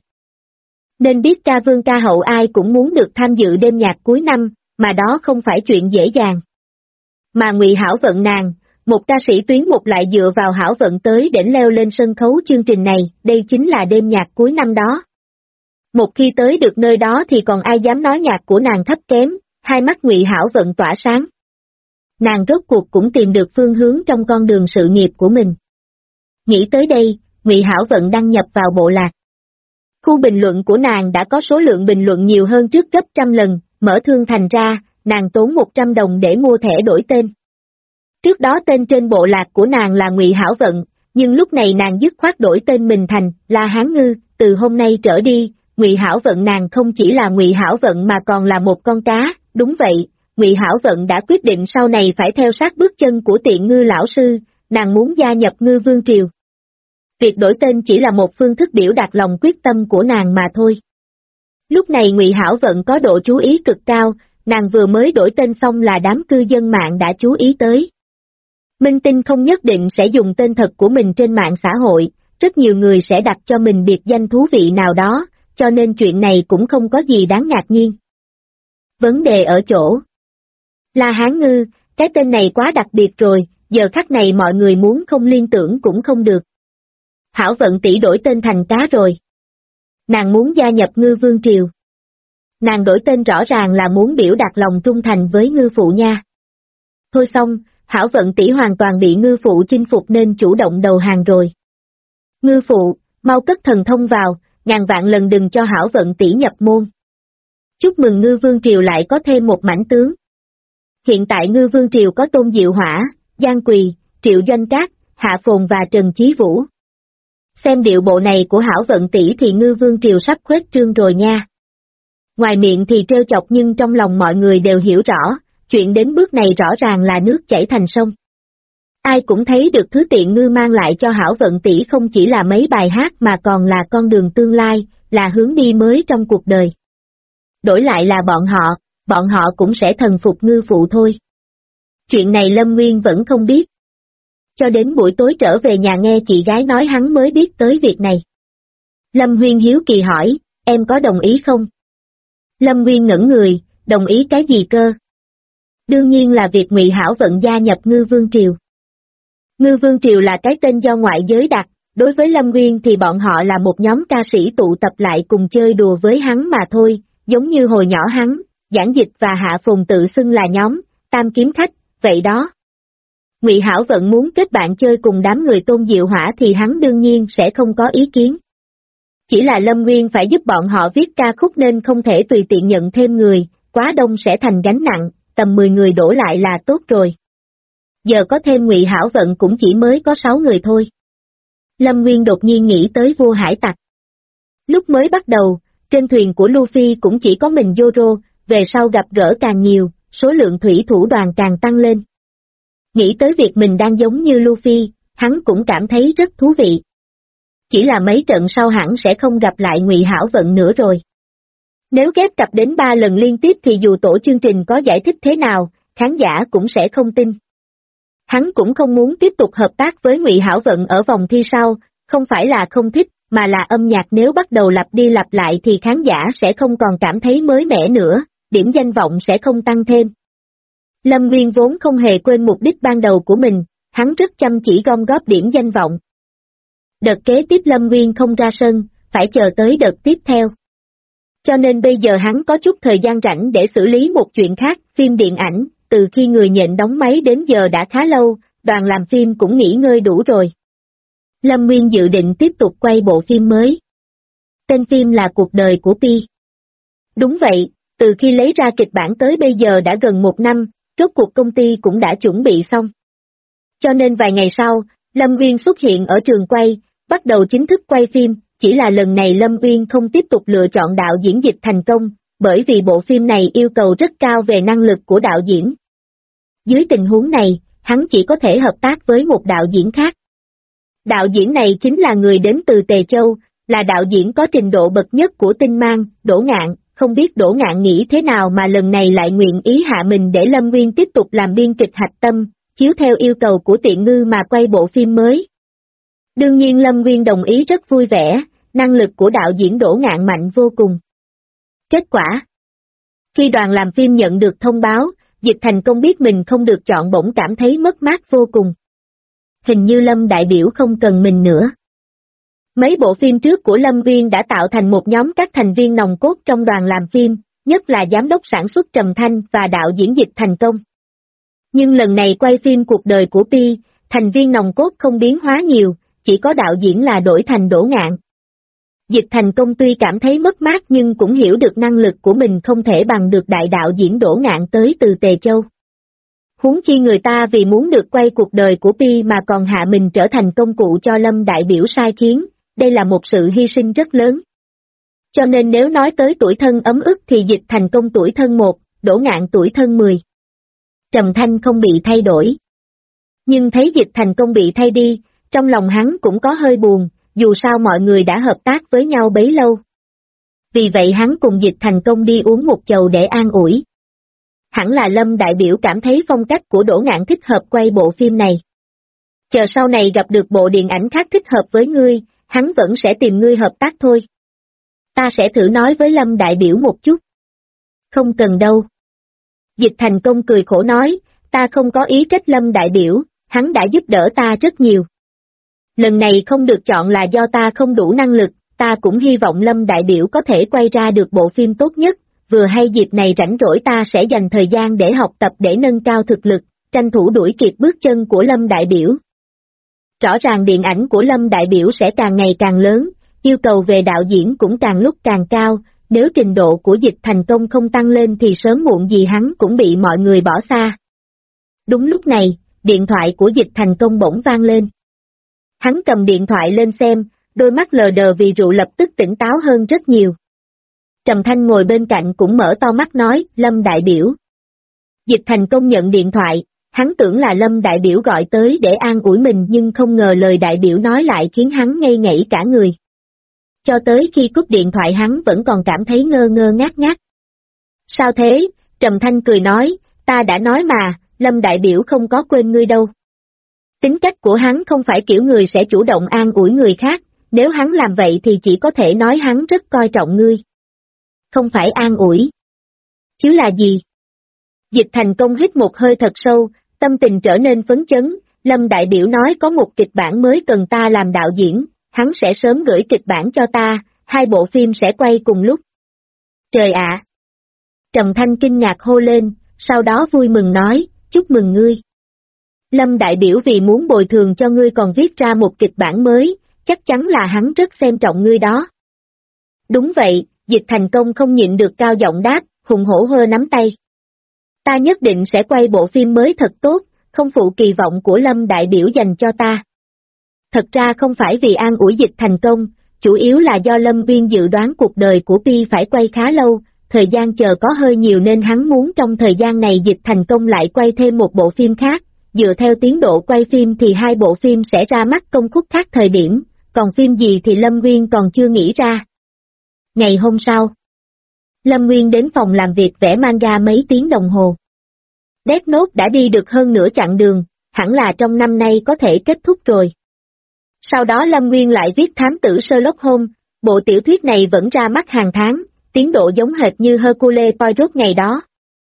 Nên biết ca vương ca hậu ai cũng muốn được tham dự đêm nhạc cuối năm, mà đó không phải chuyện dễ dàng. Mà Ngụy Hảo Vận nàng, một ca sĩ tuyến mục lại dựa vào Hảo Vận tới để leo lên sân khấu chương trình này, đây chính là đêm nhạc cuối năm đó. Một khi tới được nơi đó thì còn ai dám nói nhạc của nàng thấp kém, hai mắt Ngụy Hảo Vận tỏa sáng. Nàng rốt cuộc cũng tìm được phương hướng trong con đường sự nghiệp của mình. Nghĩ tới đây, Ngụy Hảo Vận đăng nhập vào bộ lạc. Khu bình luận của nàng đã có số lượng bình luận nhiều hơn trước gấp 100 lần, mở thương thành ra, nàng tốn 100 đồng để mua thẻ đổi tên. Trước đó tên trên bộ lạc của nàng là Ngụy Hảo Vận, nhưng lúc này nàng dứt khoát đổi tên mình thành La Hán Ngư, từ hôm nay trở đi, Ngụy Hảo Vận nàng không chỉ là Ngụy Hảo Vận mà còn là một con cá, đúng vậy. Ngụy Hảo Vận đã quyết định sau này phải theo sát bước chân của Tiện Ngư lão sư, nàng muốn gia nhập Ngư Vương Triều. Việc đổi tên chỉ là một phương thức biểu đạt lòng quyết tâm của nàng mà thôi. Lúc này Ngụy Hảo Vận có độ chú ý cực cao, nàng vừa mới đổi tên xong là đám cư dân mạng đã chú ý tới. Minh tinh không nhất định sẽ dùng tên thật của mình trên mạng xã hội, rất nhiều người sẽ đặt cho mình biệt danh thú vị nào đó, cho nên chuyện này cũng không có gì đáng ngạc nhiên. Vấn đề ở chỗ La Hán Ngư, cái tên này quá đặc biệt rồi, giờ khắc này mọi người muốn không liên tưởng cũng không được. Hảo Vận tỷ đổi tên thành cá rồi. Nàng muốn gia nhập Ngư Vương Triều. Nàng đổi tên rõ ràng là muốn biểu đạt lòng trung thành với Ngư Phụ nha. Thôi xong, Hảo Vận tỷ hoàn toàn bị Ngư Phụ chinh phục nên chủ động đầu hàng rồi. Ngư Phụ, mau cất thần thông vào, ngàn vạn lần đừng cho Hảo Vận tỷ nhập môn. Chúc mừng Ngư Vương Triều lại có thêm một mãnh tướng. Hiện tại Ngư Vương Triều có Tôn Diệu Hỏa, Giang Quỳ, Triệu Doanh Cát, Hạ Phồn và Trần Chí Vũ. Xem điệu bộ này của Hảo Vận tỷ thì Ngư Vương Triều sắp khuếch trương rồi nha. Ngoài miệng thì trêu chọc nhưng trong lòng mọi người đều hiểu rõ, chuyện đến bước này rõ ràng là nước chảy thành sông. Ai cũng thấy được thứ Tiện Ngư mang lại cho Hảo Vận tỷ không chỉ là mấy bài hát mà còn là con đường tương lai, là hướng đi mới trong cuộc đời. Đổi lại là bọn họ cũng sẽ thần phục Ngư Phụ thôi. Chuyện này Lâm Nguyên vẫn không biết. Cho đến buổi tối trở về nhà nghe chị gái nói hắn mới biết tới việc này. Lâm Nguyên hiếu kỳ hỏi, em có đồng ý không? Lâm Nguyên ngẩn người, đồng ý cái gì cơ? Đương nhiên là việc Ngụy Hảo Vận gia nhập Ngư Vương Triều. Ngư Vương Triều là cái tên do ngoại giới đặt, đối với Lâm Nguyên thì bọn họ là một nhóm ca sĩ tụ tập lại cùng chơi đùa với hắn mà thôi, giống như hồi nhỏ hắn, Giảng Dịch và Hạ Phồn tự xưng là nhóm Tam Kiếm Khách, vậy đó. Ngụy Hảo Vận muốn kết bạn chơi cùng đám người Tôn Diệu Hỏa thì hắn đương nhiên sẽ không có ý kiến. Chỉ là Lâm Nguyên phải giúp bọn họ viết ca khúc nên không thể tùy tiện nhận thêm người, quá đông sẽ thành gánh nặng, tầm 10 người đổ lại là tốt rồi. Giờ có thêm Ngụy Hảo Vận cũng chỉ mới có 6 người thôi. Lâm Nguyên đột nhiên nghĩ tới vua hải tặc. Lúc mới bắt đầu, trên thuyền của Luffy cũng chỉ có mình Zoro, về sau gặp gỡ càng nhiều, số lượng thủy thủ đoàn càng tăng lên. Nghĩ tới việc mình đang giống như Luffy, hắn cũng cảm thấy rất thú vị. Chỉ là mấy trận sau hẳn sẽ không gặp lại Ngụy Hảo Vận nữa rồi. Nếu ghép cặp đến 3 lần liên tiếp thì dù tổ chương trình có giải thích thế nào, khán giả cũng sẽ không tin. Hắn cũng không muốn tiếp tục hợp tác với Ngụy Hảo Vận ở vòng thi sau, không phải là không thích, mà là âm nhạc nếu bắt đầu lặp đi lặp lại thì khán giả sẽ không còn cảm thấy mới mẻ nữa, điểm danh vọng sẽ không tăng thêm. Lâm Nguyên vốn không hề quên mục đích ban đầu của mình, hắn rất chăm chỉ gom góp điểm danh vọng. Đợt kế tiếp Lâm Nguyên không ra sân, phải chờ tới đợt tiếp theo. Cho nên bây giờ hắn có chút thời gian rảnh để xử lý một chuyện khác, phim điện ảnh, từ khi người nhện đóng máy đến giờ đã khá lâu, đoàn làm phim cũng nghỉ ngơi đủ rồi. Lâm Nguyên dự định tiếp tục quay bộ phim mới. Tên phim là Cuộc đời của Pi. Đúng vậy, từ khi lấy ra kịch bản tới bây giờ đã gần 1 năm, rốt cuộc công ty cũng đã chuẩn bị xong. Cho nên vài ngày sau, Lâm Nguyên xuất hiện ở trường quay, bắt đầu chính thức quay phim, chỉ là lần này Lâm Nguyên không tiếp tục lựa chọn đạo diễn Dịch Thành Công, bởi vì bộ phim này yêu cầu rất cao về năng lực của đạo diễn. Dưới tình huống này, hắn chỉ có thể hợp tác với một đạo diễn khác. Đạo diễn này chính là người đến từ Tề Châu, là đạo diễn có trình độ bậc nhất của Tinh Mang, Đỗ Ngạn, không biết Đỗ Ngạn nghĩ thế nào mà lần này lại nguyện ý hạ mình để Lâm Nguyên tiếp tục làm biên kịch hạch tâm, chiếu theo yêu cầu của Tiện Ngư mà quay bộ phim mới. Đương nhiên Lâm Nguyên đồng ý rất vui vẻ, năng lực của đạo diễn Đỗ Ngạn mạnh vô cùng. Kết quả: khi đoàn làm phim nhận được thông báo, Dịch Thành Công biết mình không được chọn bỗng cảm thấy mất mát vô cùng. Hình như Lâm đại biểu không cần mình nữa. Mấy bộ phim trước của Lâm Nguyên đã tạo thành một nhóm các thành viên nòng cốt trong đoàn làm phim, nhất là giám đốc sản xuất Trầm Thanh và đạo diễn Dịch Thành Công. Nhưng lần này quay phim Cuộc đời của Pi, thành viên nòng cốt không biến hóa nhiều, chỉ có đạo diễn là đổi thành Đỗ Ngạn. Dịch Thành Công tuy cảm thấy mất mát nhưng cũng hiểu được năng lực của mình không thể bằng được đại đạo diễn Đỗ Ngạn tới từ Tề Châu. Huống chi người ta vì muốn được quay Cuộc đời của Pi mà còn hạ mình trở thành công cụ cho Lâm đại biểu sai khiến, đây là một sự hy sinh rất lớn. Cho nên nếu nói tới tuổi thân ấm ức thì Dịch Thành Công tuổi thân 1, Đỗ Ngạn tuổi thân 10. Trầm Thanh không bị thay đổi. Nhưng thấy Dịch Thành Công bị thay đi, trong lòng hắn cũng có hơi buồn, dù sao mọi người đã hợp tác với nhau bấy lâu. Vì vậy hắn cùng Dịch Thành Công đi uống một chầu để an ủi. Hẳn là Lâm đại biểu cảm thấy phong cách của Đỗ Ngạn thích hợp quay bộ phim này. Chờ sau này gặp được bộ điện ảnh khác thích hợp với ngươi, hắn vẫn sẽ tìm ngươi hợp tác thôi. Ta sẽ thử nói với Lâm đại biểu một chút. Không cần đâu. Dịch Thành Công cười khổ nói, ta không có ý trách Lâm đại biểu, hắn đã giúp đỡ ta rất nhiều. Lần này không được chọn là do ta không đủ năng lực, ta cũng hy vọng Lâm đại biểu có thể quay ra được bộ phim tốt nhất, vừa hay dịp này rảnh rỗi ta sẽ dành thời gian để học tập để nâng cao thực lực, tranh thủ đuổi kịp bước chân của Lâm đại biểu. Rõ ràng điện ảnh của Lâm đại biểu sẽ càng ngày càng lớn, yêu cầu về đạo diễn cũng càng lúc càng cao, nếu trình độ của Dịch Thành Công không tăng lên thì sớm muộn gì hắn cũng bị mọi người bỏ xa. Đúng lúc này, điện thoại của Dịch Thành Công bỗng vang lên. Hắn cầm điện thoại lên xem, đôi mắt lờ đờ vì rượu lập tức tỉnh táo hơn rất nhiều. Trầm Thanh ngồi bên cạnh cũng mở to mắt nói, Lâm đại biểu. Dịch Thành Công nhận điện thoại, hắn tưởng là Lâm đại biểu gọi tới để an ủi mình nhưng không ngờ lời đại biểu nói lại khiến hắn ngây ngảy cả người. Cho tới khi cúp điện thoại hắn vẫn còn cảm thấy ngơ ngơ ngác ngác. Sao thế? Trầm Thanh cười nói, ta đã nói mà, Lâm đại biểu không có quên ngươi đâu. Tính cách của hắn không phải kiểu người sẽ chủ động an ủi người khác, nếu hắn làm vậy thì chỉ có thể nói hắn rất coi trọng ngươi. Không phải an ủi. Chứ là gì? Dịch Thành Công hít một hơi thật sâu, tâm tình trở nên phấn chấn, Lâm đại biểu nói có một kịch bản mới cần ta làm đạo diễn, hắn sẽ sớm gửi kịch bản cho ta, 2 bộ phim sẽ quay cùng lúc. Trời ạ! Trầm Thanh kinh ngạc hô lên, sau đó vui mừng nói, chúc mừng ngươi. Lâm đại biểu vì muốn bồi thường cho ngươi còn viết ra một kịch bản mới, chắc chắn là hắn rất xem trọng ngươi đó. Đúng vậy, Dịch Thành Công không nhịn được cao giọng đáp, hùng hổ hơ nắm tay. Ta nhất định sẽ quay bộ phim mới thật tốt, không phụ kỳ vọng của Lâm đại biểu dành cho ta. Thật ra không phải vì an ủi Dịch Thành Công, chủ yếu là do Lâm Viên dự đoán cuộc đời của Pi phải quay khá lâu, thời gian chờ có hơi nhiều nên hắn muốn trong thời gian này Dịch Thành Công lại quay thêm một bộ phim khác, dựa theo tiến độ quay phim thì 2 bộ phim sẽ ra mắt công khúc khác thời điểm, còn phim gì thì Lâm Viên còn chưa nghĩ ra. Ngày hôm sau, Lâm Nguyên đến phòng làm việc vẽ manga mấy tiếng đồng hồ. Death Note đã đi được hơn nửa chặng đường, hẳn là trong năm nay có thể kết thúc rồi. Sau đó Lâm Nguyên lại viết thám tử Sherlock Holmes, bộ tiểu thuyết này vẫn ra mắt hàng tháng, tiến độ giống hệt như Hercule Poirot ngày đó.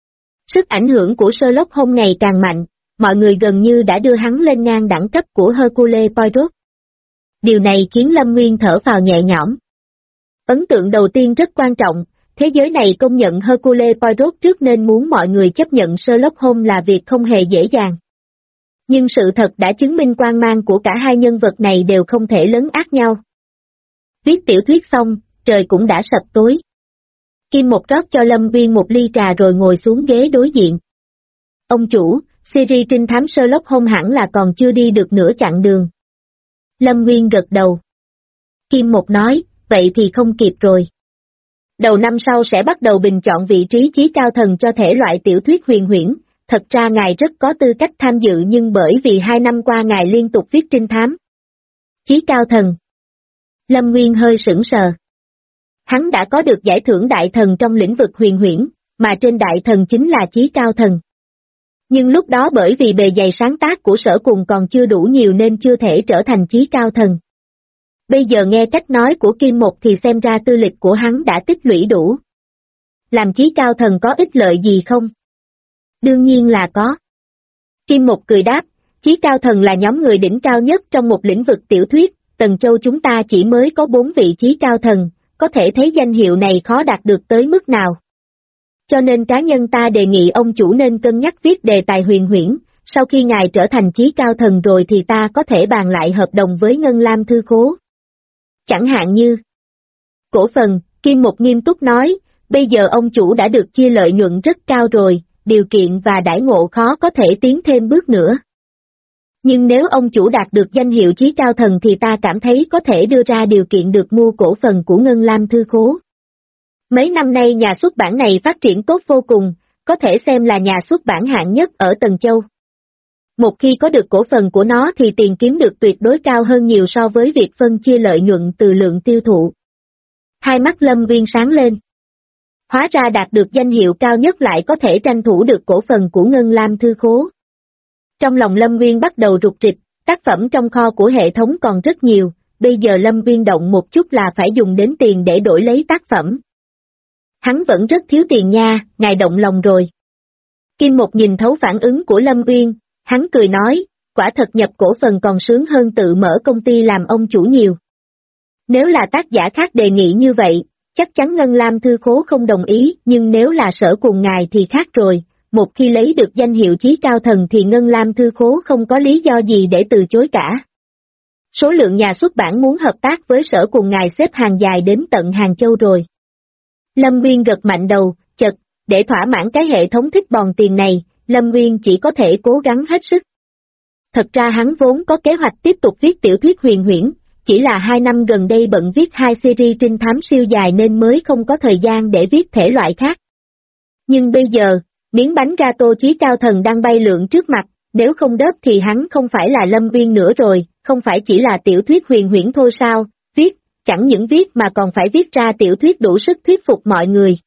Sức ảnh hưởng của Sherlock Holmes ngày càng mạnh, mọi người gần như đã đưa hắn lên ngang đẳng cấp của Hercule Poirot. Điều này khiến Lâm Nguyên thở phào nhẹ nhõm. Ấn tượng đầu tiên rất quan trọng, thế giới này công nhận Hercule Poirot trước nên muốn mọi người chấp nhận Sherlock Holmes là việc không hề dễ dàng. Nhưng sự thật đã chứng minh quang mang của cả hai nhân vật này đều không thể lấn át nhau. Viết tiểu thuyết xong, trời cũng đã sập tối. Kim Một rót cho Lâm Nguyên một ly trà rồi ngồi xuống ghế đối diện. Ông chủ, series trinh thám Sherlock Holmes hẳn là còn chưa đi được nửa chặng đường. Lâm Nguyên gật đầu. Kim Một nói, vậy thì không kịp rồi. Đầu năm sau sẽ bắt đầu bình chọn vị trí chí cao thần cho thể loại tiểu thuyết huyền huyễn, thật ra ngài rất có tư cách tham dự nhưng bởi vì 2 năm qua ngài liên tục viết trinh thám. Chí cao thần. Lâm Nguyên hơi sững sờ. Hắn đã có được giải thưởng đại thần trong lĩnh vực huyền huyễn, mà trên đại thần chính là chí cao thần. Nhưng lúc đó bởi vì bề dày sáng tác của Sở Cùng còn chưa đủ nhiều nên chưa thể trở thành chí cao thần. Bây giờ nghe cách nói của Kim Một thì xem ra tư lịch của hắn đã tích lũy đủ. Làm chí cao thần có ích lợi gì không? Đương nhiên là có. Kim Một cười đáp, chí cao thần là nhóm người đỉnh cao nhất trong một lĩnh vực tiểu thuyết, Tần Châu chúng ta chỉ mới có 4 vị chí cao thần, có thể thấy danh hiệu này khó đạt được tới mức nào. Cho nên cá nhân ta đề nghị ông chủ nên cân nhắc viết đề tài huyền huyễn, sau khi ngài trở thành chí cao thần rồi thì ta có thể bàn lại hợp đồng với Ngân Lam Thư Khố. Chẳng hạn như cổ phần, Kim Một nghiêm túc nói, bây giờ ông chủ đã được chia lợi nhuận rất cao rồi, điều kiện và đãi ngộ khó có thể tiến thêm bước nữa. Nhưng nếu ông chủ đạt được danh hiệu chí cao thần thì ta cảm thấy có thể đưa ra điều kiện được mua cổ phần của Ngân Lam Thư Khố. Mấy năm nay nhà xuất bản này phát triển tốt vô cùng, có thể xem là nhà xuất bản hạng nhất ở Tần Châu. Một khi có được cổ phần của nó thì tiền kiếm được tuyệt đối cao hơn nhiều so với việc phân chia lợi nhuận từ lượng tiêu thụ. Hai mắt Lâm Nguyên sáng lên. Hóa ra đạt được danh hiệu cao nhất lại có thể tranh thủ được cổ phần của Ngân Lam Thư Khố. Trong lòng Lâm Nguyên bắt đầu rục rịch, tác phẩm trong kho của hệ thống còn rất nhiều, bây giờ Lâm Nguyên động một chút là phải dùng đến tiền để đổi lấy tác phẩm. Hắn vẫn rất thiếu tiền nha, ngài động lòng rồi. Kim Một nhìn thấu phản ứng của Lâm Nguyên, hắn cười nói, quả thật nhập cổ phần còn sướng hơn tự mở công ty làm ông chủ nhiều. Nếu là tác giả khác đề nghị như vậy, chắc chắn Ngân Lam Thư Khố không đồng ý, nhưng nếu là Sở Cùng ngài thì khác rồi, một khi lấy được danh hiệu chí cao thần thì Ngân Lam Thư Khố không có lý do gì để từ chối cả. Số lượng nhà xuất bản muốn hợp tác với Sở Cùng ngài xếp hàng dài đến tận Hàng Châu rồi. Lâm Nguyên gật mạnh đầu, chật, để thỏa mãn cái hệ thống thích bòn tiền này, Lâm Nguyên chỉ có thể cố gắng hết sức. Thật ra hắn vốn có kế hoạch tiếp tục viết tiểu thuyết huyền huyễn, chỉ là 2 năm gần đây bận viết 2 series trinh thám siêu dài nên mới không có thời gian để viết thể loại khác. Nhưng bây giờ, miếng bánh gato chí cao thần đang bay lượn trước mặt, nếu không đớp thì hắn không phải là Lâm Nguyên nữa rồi, không phải chỉ là tiểu thuyết huyền huyễn thôi sao, viết, chẳng những viết mà còn phải viết ra tiểu thuyết đủ sức thuyết phục mọi người.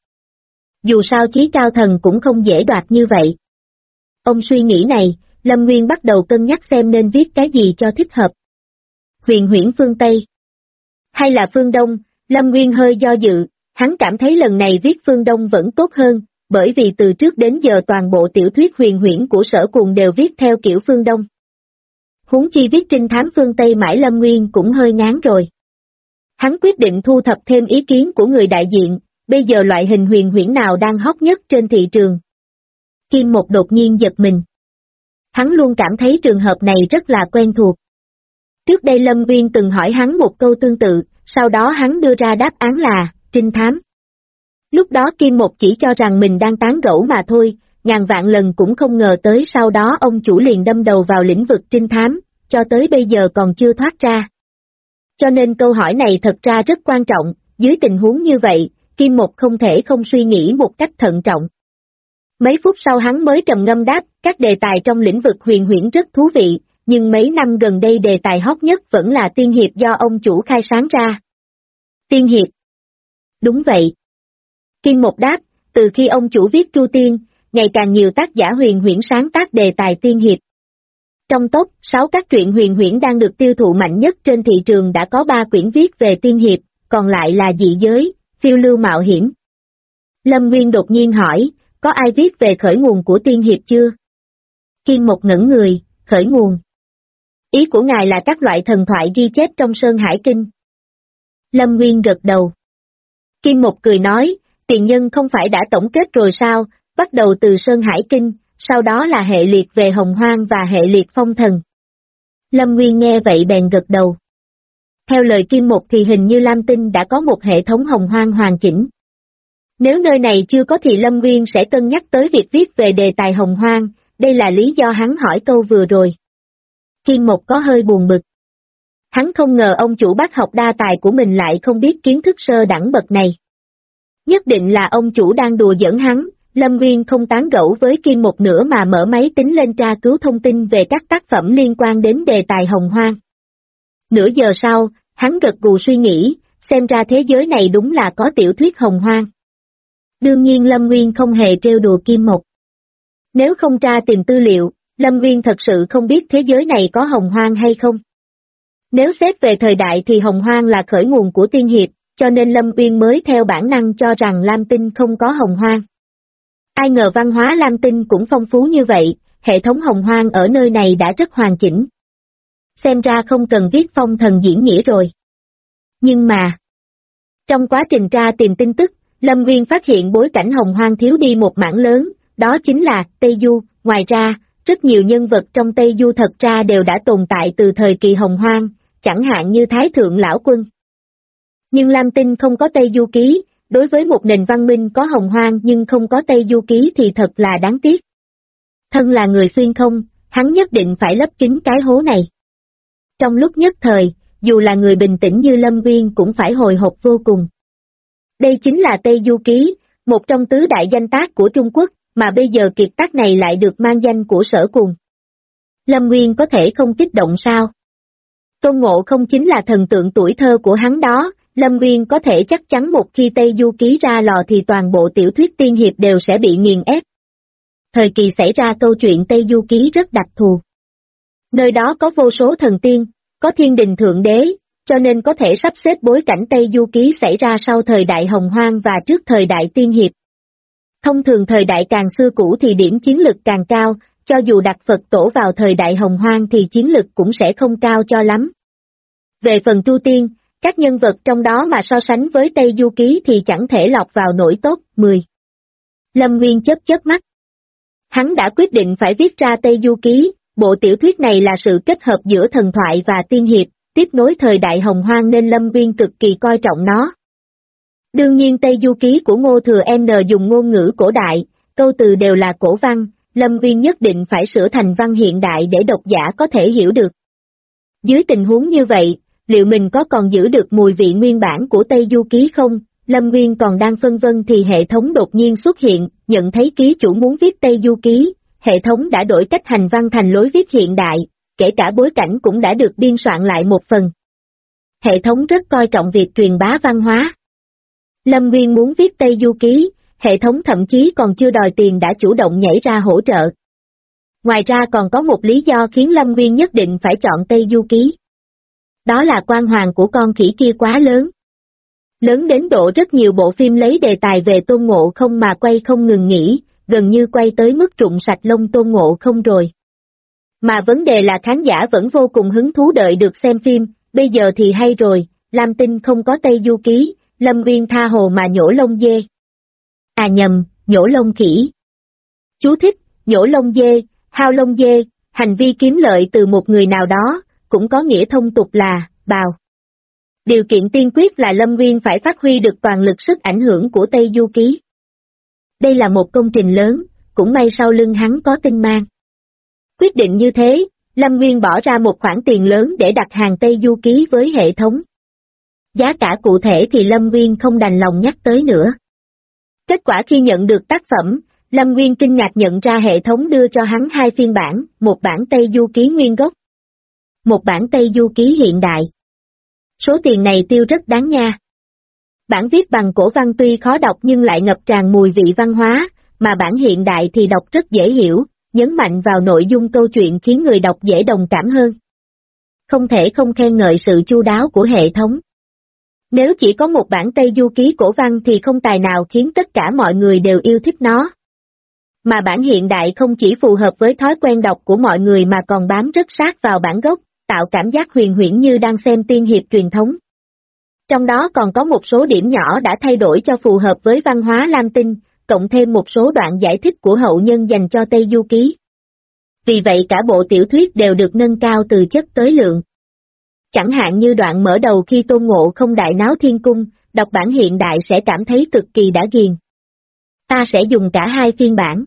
Dù sao chí cao thần cũng không dễ đoạt như vậy. Ông suy nghĩ này, Lâm Nguyên bắt đầu cân nhắc xem nên viết cái gì cho thích hợp. Huyền huyễn phương Tây hay là phương Đông, Lâm Nguyên hơi do dự, hắn cảm thấy lần này viết phương Đông vẫn tốt hơn, bởi vì từ trước đến giờ toàn bộ tiểu thuyết huyền huyễn của Sở Cùng đều viết theo kiểu phương Đông. Huống chi viết trinh thám phương Tây mãi Lâm Nguyên cũng hơi ngán rồi. Hắn quyết định thu thập thêm ý kiến của người đại diện, bây giờ loại hình huyền huyễn nào đang hot nhất trên thị trường. Kim Một đột nhiên giật mình. Hắn luôn cảm thấy trường hợp này rất là quen thuộc. Trước đây Lâm Nguyên từng hỏi hắn một câu tương tự, sau đó hắn đưa ra đáp án là, trinh thám. Lúc đó Kim Một chỉ cho rằng mình đang tán gẫu mà thôi, ngàn vạn lần cũng không ngờ tới sau đó ông chủ liền đâm đầu vào lĩnh vực trinh thám, cho tới bây giờ còn chưa thoát ra. Cho nên câu hỏi này thật ra rất quan trọng, dưới tình huống như vậy, Kim Một không thể không suy nghĩ một cách thận trọng. Mấy phút sau hắn mới trầm ngâm đáp, các đề tài trong lĩnh vực huyền huyễn rất thú vị, nhưng mấy năm gần đây đề tài hot nhất vẫn là tiên hiệp do ông chủ khai sáng ra. Tiên hiệp. Đúng vậy. Kim Mộc đáp, từ khi ông chủ viết Tru Tiên, ngày càng nhiều tác giả huyền huyễn sáng tác đề tài tiên hiệp. Trong top 6 các truyện huyền huyễn đang được tiêu thụ mạnh nhất trên thị trường đã có 3 quyển viết về tiên hiệp, còn lại là dị giới, phiêu lưu mạo hiểm. Lâm Nguyên đột nhiên hỏi, có ai viết về khởi nguồn của tiên hiệp chưa? Kim Mộc ngẩn người, khởi nguồn. Ý của ngài là các loại thần thoại ghi chép trong Sơn Hải Kinh. Lâm Nguyên gật đầu. Kim Mộc cười nói, tiền nhân không phải đã tổng kết rồi sao, bắt đầu từ Sơn Hải Kinh, sau đó là hệ liệt về Hồng Hoang và hệ liệt phong thần. Lâm Nguyên nghe vậy bèn gật đầu. Theo lời Kim Mộc thì hình như Lam Tinh đã có một hệ thống Hồng Hoang hoàn chỉnh. Nếu nơi này chưa có thì Lâm Nguyên sẽ cân nhắc tới việc viết về đề tài Hồng Hoang, đây là lý do hắn hỏi câu vừa rồi. Kim Mộc có hơi buồn bực. Hắn không ngờ ông chủ bác học đa tài của mình lại không biết kiến thức sơ đẳng bậc này. Nhất định là ông chủ đang đùa giỡn hắn, Lâm Nguyên không tán gẫu với Kim Mộc nữa mà mở máy tính lên tra cứu thông tin về các tác phẩm liên quan đến đề tài Hồng Hoang. Nửa giờ sau, hắn gật gù suy nghĩ, xem ra thế giới này đúng là có tiểu thuyết Hồng Hoang. Đương nhiên Lâm Nguyên không hề trêu đùa Kim Mộc. Nếu không tra tìm tư liệu, Lâm Nguyên thật sự không biết thế giới này có Hồng Hoang hay không. Nếu xét về thời đại thì Hồng Hoang là khởi nguồn của tiên hiệp, cho nên Lâm Nguyên mới theo bản năng cho rằng Lam Tinh không có Hồng Hoang. Ai ngờ văn hóa Lam Tinh cũng phong phú như vậy, hệ thống Hồng Hoang ở nơi này đã rất hoàn chỉnh. Xem ra không cần viết phong thần diễn nghĩa rồi. Nhưng mà, trong quá trình tra tìm tin tức, Lâm Nguyên phát hiện bối cảnh Hồng Hoang thiếu đi một mảng lớn, đó chính là Tây Du. Ngoài ra, rất nhiều nhân vật trong Tây Du thật ra đều đã tồn tại từ thời kỳ Hồng Hoang, chẳng hạn như Thái Thượng Lão Quân. Nhưng Lam Tinh không có Tây Du ký, đối với một nền văn minh có Hồng Hoang nhưng không có Tây Du ký thì thật là đáng tiếc. Thân là người xuyên không, hắn nhất định phải lấp kín cái hố này. Trong lúc nhất thời, dù là người bình tĩnh như Lâm Nguyên cũng phải hồi hộp vô cùng. Đây chính là Tây Du ký, một trong tứ đại danh tác của Trung Quốc, mà bây giờ kiệt tác này lại được mang danh của Sở Cuồng. Lâm Nguyên có thể không kích động sao? Tôn Ngộ Không chính là thần tượng tuổi thơ của hắn đó, Lâm Nguyên có thể chắc chắn một khi Tây Du ký ra lò thì toàn bộ tiểu thuyết tiên hiệp đều sẽ bị nghiền ép. Thời kỳ xảy ra câu chuyện Tây Du ký rất đặc thù. Nơi đó có vô số thần tiên, có thiên đình thượng đế, cho nên có thể sắp xếp bối cảnh Tây Du ký xảy ra sau thời đại Hồng Hoang và trước thời đại tiên hiệp. Thông thường thời đại càng xưa cũ thì điểm chiến lực càng cao, cho dù đặt Phật tổ vào thời đại Hồng Hoang thì chiến lực cũng sẽ không cao cho lắm. Về phần Tru Tiên, các nhân vật trong đó mà so sánh với Tây Du ký thì chẳng thể lọt vào nổi top 10. Lâm Nguyên chớp mắt. Hắn đã quyết định phải viết ra Tây Du ký, bộ tiểu thuyết này là sự kết hợp giữa thần thoại và tiên hiệp, tiếp nối thời đại Hồng Hoang nên Lâm Nguyên cực kỳ coi trọng nó. Đương nhiên Tây Du ký của Ngô Thừa N dùng ngôn ngữ cổ đại, câu từ đều là cổ văn, Lâm Nguyên nhất định phải sửa thành văn hiện đại để độc giả có thể hiểu được. Dưới tình huống như vậy, liệu mình có còn giữ được mùi vị nguyên bản của Tây Du ký không? Lâm Nguyên còn đang phân vân thì hệ thống đột nhiên xuất hiện, nhận thấy ký chủ muốn viết Tây Du ký, hệ thống đã đổi cách hành văn thành lối viết hiện đại, kể cả bối cảnh cũng đã được biên soạn lại một phần. Hệ thống rất coi trọng việc truyền bá văn hóa. Lâm Nguyên muốn viết Tây Du ký, hệ thống thậm chí còn chưa đòi tiền đã chủ động nhảy ra hỗ trợ. Ngoài ra còn có một lý do khiến Lâm Nguyên nhất định phải chọn Tây Du ký. Đó là quan hoàng của con khỉ kia quá lớn. Lớn đến độ rất nhiều bộ phim lấy đề tài về Tôn Ngộ Không mà quay không ngừng nghỉ, gần như quay tới mức rụng sạch lông Tôn Ngộ Không rồi. Mà vấn đề là khán giả vẫn vô cùng hứng thú đợi được xem phim, bây giờ thì hay rồi, Lam Tinh không có Tây Du ký, Lâm Nguyên tha hồ mà nhổ lông dê. À nhầm, nhổ lông khỉ. Chú thích, nhổ lông dê, hao lông dê, hành vi kiếm lợi từ một người nào đó, cũng có nghĩa thông tục là, bào. Điều kiện tiên quyết là Lâm Nguyên phải phát huy được toàn lực sức ảnh hưởng của Tây Du ký. Đây là một công trình lớn, cũng may sau lưng hắn có tinh mang. Quyết định như thế, Lâm Nguyên bỏ ra một khoản tiền lớn để đặt hàng Tây Du ký với hệ thống. Giá cả cụ thể thì Lâm Nguyên không đành lòng nhắc tới nữa. Kết quả khi nhận được tác phẩm, Lâm Nguyên kinh ngạc nhận ra hệ thống đưa cho hắn hai phiên bản, một bản Tây Du ký nguyên gốc, một bản Tây Du ký hiện đại. Số tiền này tiêu rất đáng nha. Bản viết bằng cổ văn tuy khó đọc nhưng lại ngập tràn mùi vị văn hóa, mà bản hiện đại thì đọc rất dễ hiểu, nhấn mạnh vào nội dung câu chuyện khiến người đọc dễ đồng cảm hơn. Không thể không khen ngợi sự chu đáo của hệ thống. Nếu chỉ có một bản Tây Du Ký cổ văn thì không tài nào khiến tất cả mọi người đều yêu thích nó. Mà bản hiện đại không chỉ phù hợp với thói quen đọc của mọi người mà còn bám rất sát vào bản gốc, tạo cảm giác huyền huyễn như đang xem tiên hiệp truyền thống. Trong đó còn có một số điểm nhỏ đã thay đổi cho phù hợp với văn hóa Lam Tinh, cộng thêm một số đoạn giải thích của hậu nhân dành cho Tây Du Ký. Vì vậy cả bộ tiểu thuyết đều được nâng cao từ chất tới lượng. Chẳng hạn như đoạn mở đầu khi Tôn Ngộ Không đại náo thiên cung, đọc bản hiện đại sẽ cảm thấy cực kỳ đã ghiền. Ta sẽ dùng cả hai phiên bản.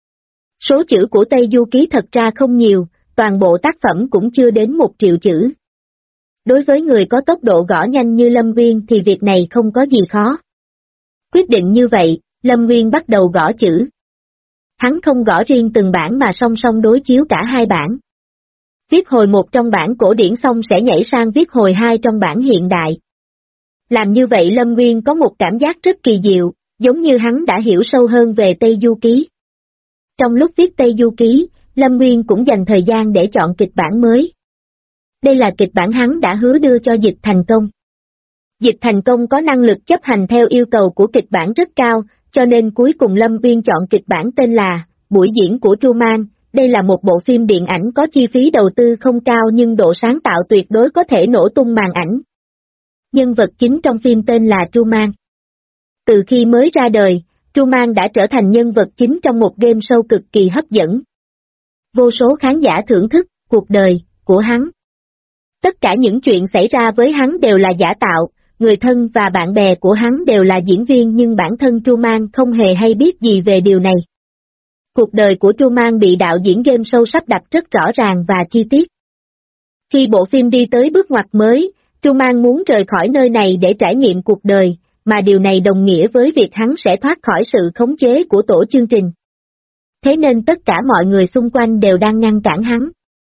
Số chữ của Tây Du Ký thật ra không nhiều, toàn bộ tác phẩm cũng chưa đến 1 triệu chữ. Đối với người có tốc độ gõ nhanh như Lâm Nguyên thì việc này không có gì khó. Quyết định như vậy, Lâm Nguyên bắt đầu gõ chữ. Hắn không gõ riêng từng bản mà song song đối chiếu cả hai bản. Viết hồi 1 trong bản cổ điển xong sẽ nhảy sang viết hồi 2 trong bản hiện đại. Làm như vậy Lâm Nguyên có một cảm giác rất kỳ diệu, giống như hắn đã hiểu sâu hơn về Tây Du Ký. Trong lúc viết Tây Du Ký, Lâm Nguyên cũng dành thời gian để chọn kịch bản mới. Đây là kịch bản hắn đã hứa đưa cho Dịch Thành Công. Dịch Thành Công có năng lực chấp hành theo yêu cầu của kịch bản rất cao, cho nên cuối cùng Lâm Nguyên chọn kịch bản tên là Buổi diễn của Truman. Đây là một bộ phim điện ảnh có chi phí đầu tư không cao nhưng độ sáng tạo tuyệt đối có thể nổ tung màn ảnh. Nhân vật chính trong phim tên là Truman. Từ khi mới ra đời, Truman đã trở thành nhân vật chính trong một game show cực kỳ hấp dẫn. Vô số khán giả thưởng thức cuộc đời của hắn. Tất cả những chuyện xảy ra với hắn đều là giả tạo, người thân và bạn bè của hắn đều là diễn viên nhưng bản thân Truman không hề hay biết gì về điều này. Cuộc đời của Truman bị đạo diễn game show sắp đặt rất rõ ràng và chi tiết. Khi bộ phim đi tới bước ngoặt mới, Truman muốn rời khỏi nơi này để trải nghiệm cuộc đời, mà điều này đồng nghĩa với việc hắn sẽ thoát khỏi sự khống chế của tổ chương trình. Thế nên tất cả mọi người xung quanh đều đang ngăn cản hắn.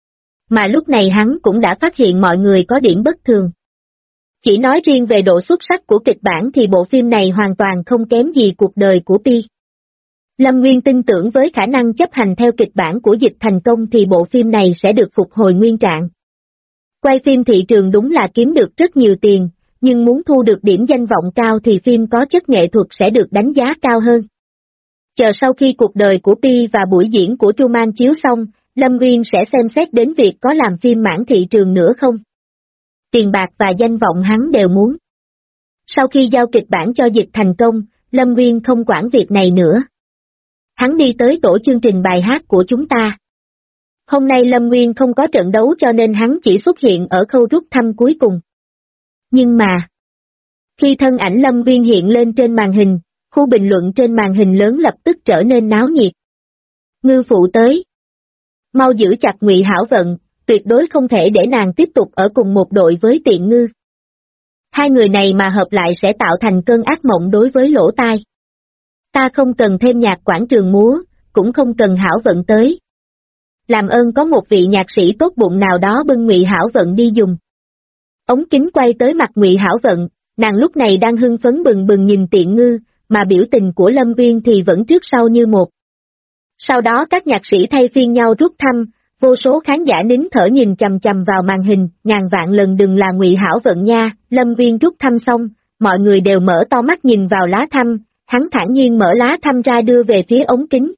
Mà lúc này hắn cũng đã phát hiện mọi người có điểm bất thường. Chỉ nói riêng về độ xuất sắc của kịch bản thì bộ phim này hoàn toàn không kém gì cuộc đời của Pi. Lâm Nguyên tin tưởng với khả năng chấp hành theo kịch bản của Dịch Thành Công thì bộ phim này sẽ được phục hồi nguyên trạng. Quay phim thị trường đúng là kiếm được rất nhiều tiền, nhưng muốn thu được điểm danh vọng cao thì phim có chất nghệ thuật sẽ được đánh giá cao hơn. Chờ sau khi cuộc đời của Pi và buổi diễn của Truman chiếu xong, Lâm Nguyên sẽ xem xét đến việc có làm phim mảng thị trường nữa không. Tiền bạc và danh vọng hắn đều muốn. Sau khi giao kịch bản cho Dịch Thành Công, Lâm Nguyên không quản việc này nữa. Hắn đi tới tổ chương trình bài hát của chúng ta. Hôm nay Lâm Nguyên không có trận đấu cho nên hắn chỉ xuất hiện ở khâu rút thăm cuối cùng. Nhưng mà, khi thân ảnh Lâm Nguyên hiện lên trên màn hình, khu bình luận trên màn hình lớn lập tức trở nên náo nhiệt. Ngư phụ tới. Mau giữ chặt Ngụy Hảo Vận, tuyệt đối không thể để nàng tiếp tục ở cùng một đội với Tiện Ngư. Hai người này mà hợp lại sẽ tạo thành cơn ác mộng đối với lỗ tai. Ta không cần thêm nhạc quảng trường múa, cũng không cần Hảo Vận tới. Làm ơn có một vị nhạc sĩ tốt bụng nào đó bưng Ngụy Hảo Vận đi dùng. Ống kính quay tới mặt Ngụy Hảo Vận, nàng lúc này đang hưng phấn bừng bừng nhìn Tiện Ngư, mà biểu tình của Lâm Nguyên thì vẫn trước sau như một. Sau đó các nhạc sĩ thay phiên nhau rút thăm, vô số khán giả nín thở nhìn chằm chằm vào màn hình, ngàn vạn lần đừng là Ngụy Hảo Vận nha. Lâm Nguyên rút thăm xong, mọi người đều mở to mắt nhìn vào lá thăm, hắn thản nhiên mở lá thăm ra đưa về phía ống kính.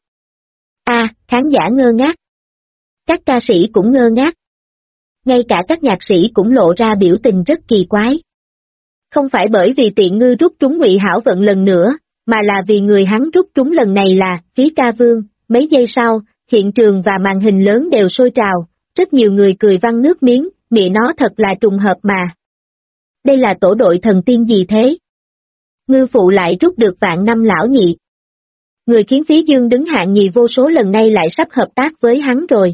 Khán giả ngơ ngác. Các ca sĩ cũng ngơ ngác. Ngay cả các nhạc sĩ cũng lộ ra biểu tình rất kỳ quái. Không phải bởi vì Tiện Ngư rút trúng Ngụy Hảo Vận lần nữa, mà là vì người hắn rút trúng lần này là Phí Ca Vương. Mấy giây sau, hiện trường và màn hình lớn đều sôi trào, rất nhiều người cười văng nước miếng, mẹ nó thật là trùng hợp mà. Đây là tổ đội thần tiên gì thế? Ngư phụ lại rút được vạn năm lão nhị. Người khiến Phí Dương đứng hạng nhì vô số lần nay lại sắp hợp tác với hắn rồi.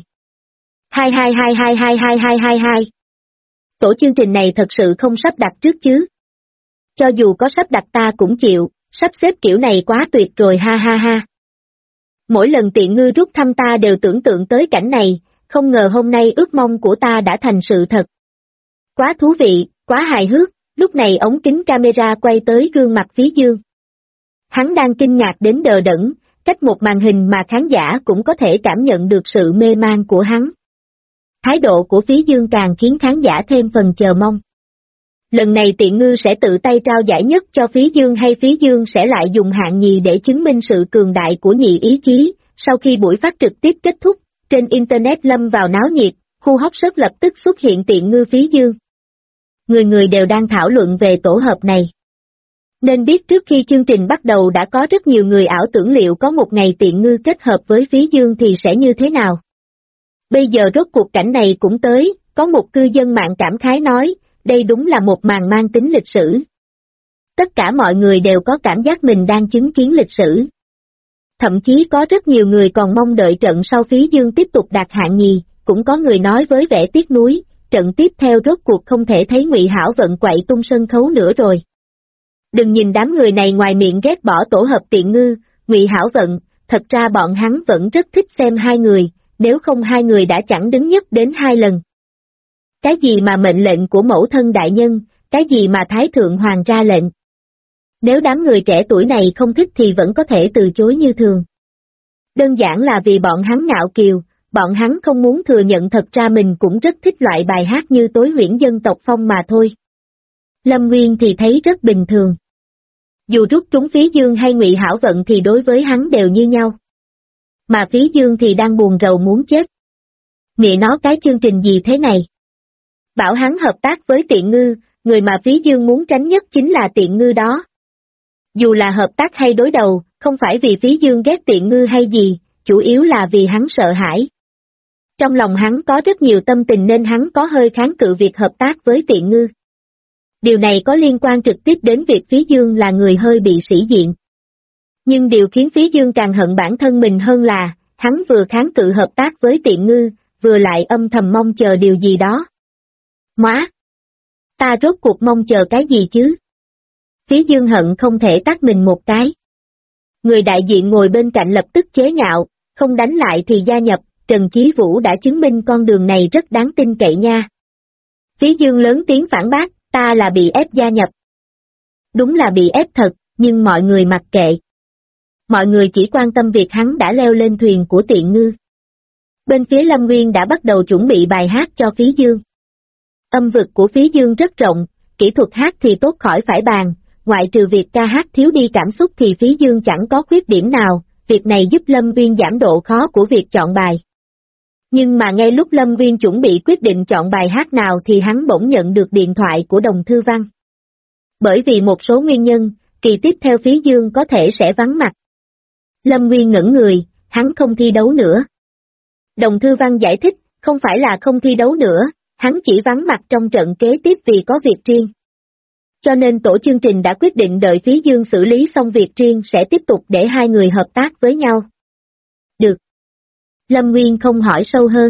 22222222. Tổ chương trình này thật sự không sắp đặt trước chứ. Cho dù có sắp đặt ta cũng chịu, sắp xếp kiểu này quá tuyệt rồi ha ha ha. Mỗi lần Tiện Ngư rút thăm ta đều tưởng tượng tới cảnh này, không ngờ hôm nay ước mong của ta đã thành sự thật. Quá thú vị, quá hài hước, Lúc này ống kính camera quay tới gương mặt Phí Dương. Hắn đang kinh ngạc đến đờ đẫn, cách một màn hình mà khán giả cũng có thể cảm nhận được sự mê man của hắn. Thái độ của Phí Dương càng khiến khán giả thêm phần chờ mong. Lần này Tiện Ngư sẽ tự tay trao giải nhất cho Phí Dương hay Phí Dương sẽ lại dùng hạng nhì để chứng minh sự cường đại của nhị ý chí? Sau khi buổi phát trực tiếp kết thúc, trên Internet lâm vào náo nhiệt, khu hot search lập tức xuất hiện Tiện Ngư Phí Dương. Người người đều đang thảo luận về tổ hợp này. Nên biết trước khi chương trình bắt đầu đã có rất nhiều người ảo tưởng liệu có một ngày Tiện Ngư kết hợp với Phí Dương thì sẽ như thế nào. Bây giờ rốt cuộc cảnh này cũng tới, có một cư dân mạng cảm khái nói, đây đúng là một màn mang tính lịch sử. Tất cả mọi người đều có cảm giác mình đang chứng kiến lịch sử. Thậm chí có rất nhiều người còn mong đợi trận sau Phí Dương tiếp tục đạt hạng nhì, cũng có người nói với vẻ tiếc nuối, trận tiếp theo rốt cuộc không thể thấy Ngụy Hảo Vận quậy tung sân khấu nữa rồi. Đừng nhìn đám người này ngoài miệng ghét bỏ tổ hợp Tiện Ngư, Ngụy Hảo Vận, thật ra bọn hắn vẫn rất thích xem hai người, nếu không hai người đã chẳng đứng nhất đến 2 lần. Cái gì mà mệnh lệnh của mẫu thân đại nhân, cái gì mà Thái Thượng Hoàng ra lệnh. Nếu đám người trẻ tuổi này không thích thì vẫn có thể từ chối như thường. Đơn giản là vì bọn hắn ngạo kiều, bọn hắn không muốn thừa nhận thật ra mình cũng rất thích loại bài hát như Tối Huyễn Dân Tộc Phong mà thôi. Lâm Nguyên thì thấy rất bình thường. Dù rút trúng Phí Dương hay Ngụy Hảo Vận thì đối với hắn đều như nhau. Mà Phí Dương thì đang buồn rầu muốn chết. Mẹ nó cái chương trình gì thế này? Bảo hắn hợp tác với Tiện Ngư, người mà Phí Dương muốn tránh nhất chính là Tiện Ngư đó. Dù là hợp tác hay đối đầu, không phải vì Phí Dương ghét Tiện Ngư hay gì, chủ yếu là vì hắn sợ hãi. Trong lòng hắn có rất nhiều tâm tình nên hắn có hơi kháng cự việc hợp tác với Tiện Ngư. Điều này có liên quan trực tiếp đến việc Phí Dương là người hơi bị sĩ diện. Nhưng điều khiến Phí Dương càng hận bản thân mình hơn là, hắn vừa kháng cự hợp tác với Tiện Ngư, vừa lại âm thầm mong chờ điều gì đó. Móa! Ta rốt cuộc mong chờ cái gì chứ? Phí Dương hận không thể tát mình một cái. Người đại diện ngồi bên cạnh lập tức chế nhạo, không đánh lại thì gia nhập, Trần Chí Vũ đã chứng minh con đường này rất đáng tin cậy nha. Phí Dương lớn tiếng phản bác, ta là bị ép gia nhập. Đúng là bị ép thật, nhưng mọi người mặc kệ. Mọi người chỉ quan tâm việc hắn đã leo lên thuyền của Tiện Ngư. Bên phía Lâm Nguyên đã bắt đầu chuẩn bị bài hát cho Phí Dương. Âm vực của Phí Dương rất rộng, kỹ thuật hát thì tốt khỏi phải bàn, ngoại trừ việc ca hát thiếu đi cảm xúc thì Phí Dương chẳng có khuyết điểm nào, việc này giúp Lâm Nguyên giảm độ khó của việc chọn bài. Nhưng mà ngay lúc Lâm Nguyên chuẩn bị quyết định chọn bài hát nào thì hắn bỗng nhận được điện thoại của Đồng Thư Văn. Bởi vì một số nguyên nhân, kỳ tiếp theo Phí Dương có thể sẽ vắng mặt. Lâm Nguyên ngẩn người, hắn không thi đấu nữa. Đồng Thư Văn giải thích, không phải là không thi đấu nữa, hắn chỉ vắng mặt trong trận kế tiếp vì có việc riêng. Cho nên tổ chương trình đã quyết định đợi Phí Dương xử lý xong việc riêng sẽ tiếp tục để hai người hợp tác với nhau. Được. Lâm Nguyên không hỏi sâu hơn.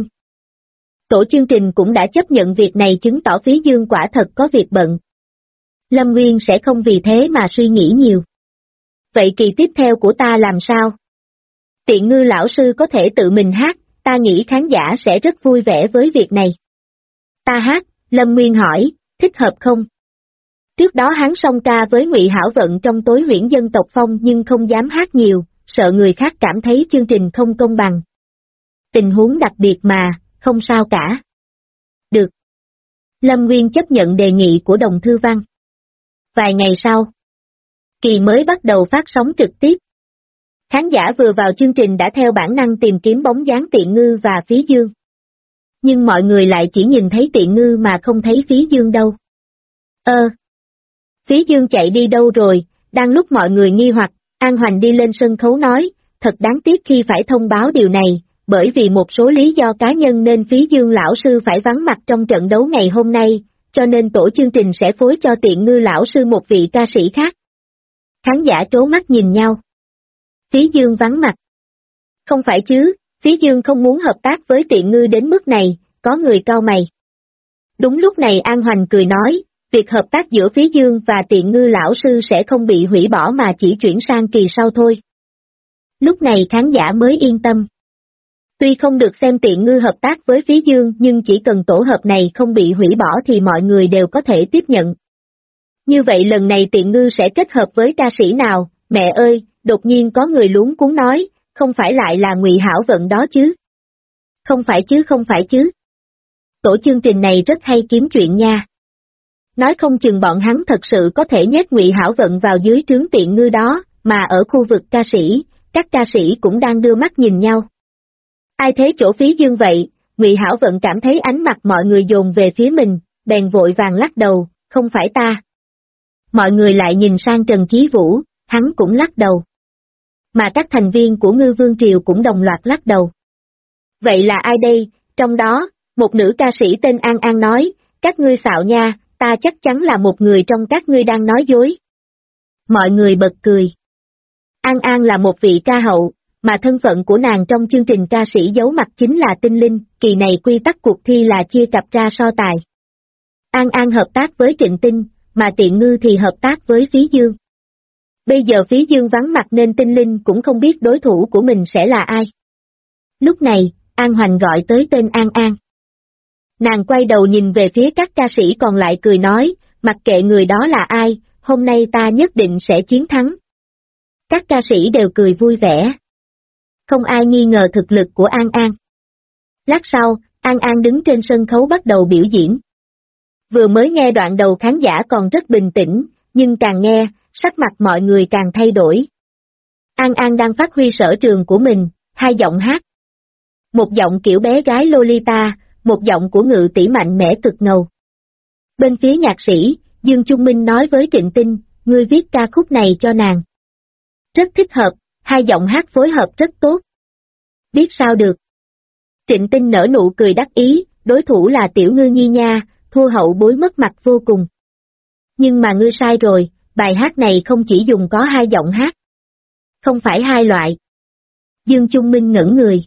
Tổ chương trình cũng đã chấp nhận việc này chứng tỏ Phí Dương quả thật có việc bận. Lâm Nguyên sẽ không vì thế mà suy nghĩ nhiều. Vậy kỳ tiếp theo của ta làm sao? Tiện Ngư lão sư có thể tự mình hát, ta nghĩ khán giả sẽ rất vui vẻ với việc này. Ta hát, Lâm Nguyên hỏi, thích hợp không? Trước đó hắn song ca với Ngụy Hảo Vận trong Tối Huyễn Dân Tộc Phong nhưng không dám hát nhiều, sợ người khác cảm thấy chương trình không công bằng. Tình huống đặc biệt mà, không sao cả. Được. Lâm Nguyên chấp nhận đề nghị của Đồng Thư Văn. Vài ngày sau, kỳ mới bắt đầu phát sóng trực tiếp. Khán giả vừa vào chương trình đã theo bản năng tìm kiếm bóng dáng Tiện Ngư và Phí Dương. Nhưng mọi người lại chỉ nhìn thấy Tiện Ngư mà không thấy Phí Dương đâu. Phí Dương chạy đi đâu rồi? Đang lúc mọi người nghi hoặc, An Hoành đi lên sân khấu nói, thật đáng tiếc khi phải thông báo điều này, bởi vì một số lý do cá nhân nên Phí Dương lão sư phải vắng mặt trong trận đấu ngày hôm nay, cho nên tổ chương trình sẽ phối cho Tiện Ngư lão sư một vị ca sĩ khác. Khán giả trố mắt nhìn nhau. Phí Dương vắng mặt. Không phải chứ, Phí Dương không muốn hợp tác với Tiện Ngư đến mức này, có người cau mày. Đúng lúc này An Hoành cười nói, việc hợp tác giữa Phí Dương và Tiện Ngư lão sư sẽ không bị hủy bỏ mà chỉ chuyển sang kỳ sau thôi. Lúc này khán giả mới yên tâm. Tuy không được xem Tiện Ngư hợp tác với Phí Dương nhưng chỉ cần tổ hợp này không bị hủy bỏ thì mọi người đều có thể tiếp nhận. Như vậy lần này Tiện Ngư sẽ kết hợp với ca sĩ nào? Mẹ ơi, đột nhiên có người luống cuống nói, không phải lại là Ngụy Hảo Vận đó chứ? Không phải chứ, không phải chứ. Tổ chương trình này rất hay kiếm chuyện nha. Nói không chừng bọn hắn thật sự có thể nhét Ngụy Hảo Vận vào dưới trướng Tiện Ngư đó, mà ở khu vực ca sĩ, các ca sĩ cũng đang đưa mắt nhìn nhau. Ai thế chỗ Phí Dương vậy? Ngụy Hảo Vận cảm thấy ánh mặt mọi người dồn về phía mình, bèn vội vàng lắc đầu, không phải ta. Mọi người lại nhìn sang Trần Chí Vũ, hắn cũng lắc đầu. Mà các thành viên của Ngư Vương Triều cũng đồng loạt lắc đầu. Vậy là ai đây? Trong đó, một nữ ca sĩ tên An An nói, các ngươi xạo nha, ta chắc chắn là một người trong các ngươi đang nói dối. Mọi người bật cười. An An là một vị ca hậu, mà thân phận của nàng trong chương trình ca sĩ giấu mặt chính là tinh linh, kỳ này quy tắc cuộc thi là chia cặp ra so tài. An An hợp tác với Trịnh Tinh, mà Tiện Ngư thì hợp tác với Phí Dương. Bây giờ Phí Dương vắng mặt nên tinh linh cũng không biết đối thủ của mình sẽ là ai. Lúc này, An Hoành gọi tới tên An An. Nàng quay đầu nhìn về phía các ca sĩ còn lại cười nói, mặc kệ người đó là ai, hôm nay ta nhất định sẽ chiến thắng. Các ca sĩ đều cười vui vẻ. Không ai nghi ngờ thực lực của An An. Lát sau, An An đứng trên sân khấu bắt đầu biểu diễn. Vừa mới nghe đoạn đầu khán giả còn rất bình tĩnh, nhưng càng nghe, sắc mặt mọi người càng thay đổi. An An đang phát huy sở trường của mình, hai giọng hát. Một giọng kiểu bé gái Lolita, một giọng của ngự tỷ mạnh mẽ cực ngầu. Bên phía nhạc sĩ, Dương Trung Minh nói với Trịnh Tinh, ngươi viết ca khúc này cho nàng. Rất thích hợp, hai giọng hát phối hợp rất tốt. Biết sao được. Trịnh Tinh nở nụ cười đắc ý, đối thủ là Tiểu Ngư Nhi nha, thua hậu bối mất mặt vô cùng. Nhưng mà ngươi sai rồi, bài hát này không chỉ dùng có hai giọng hát. Không phải hai loại. Dương Trung Minh ngẩn người.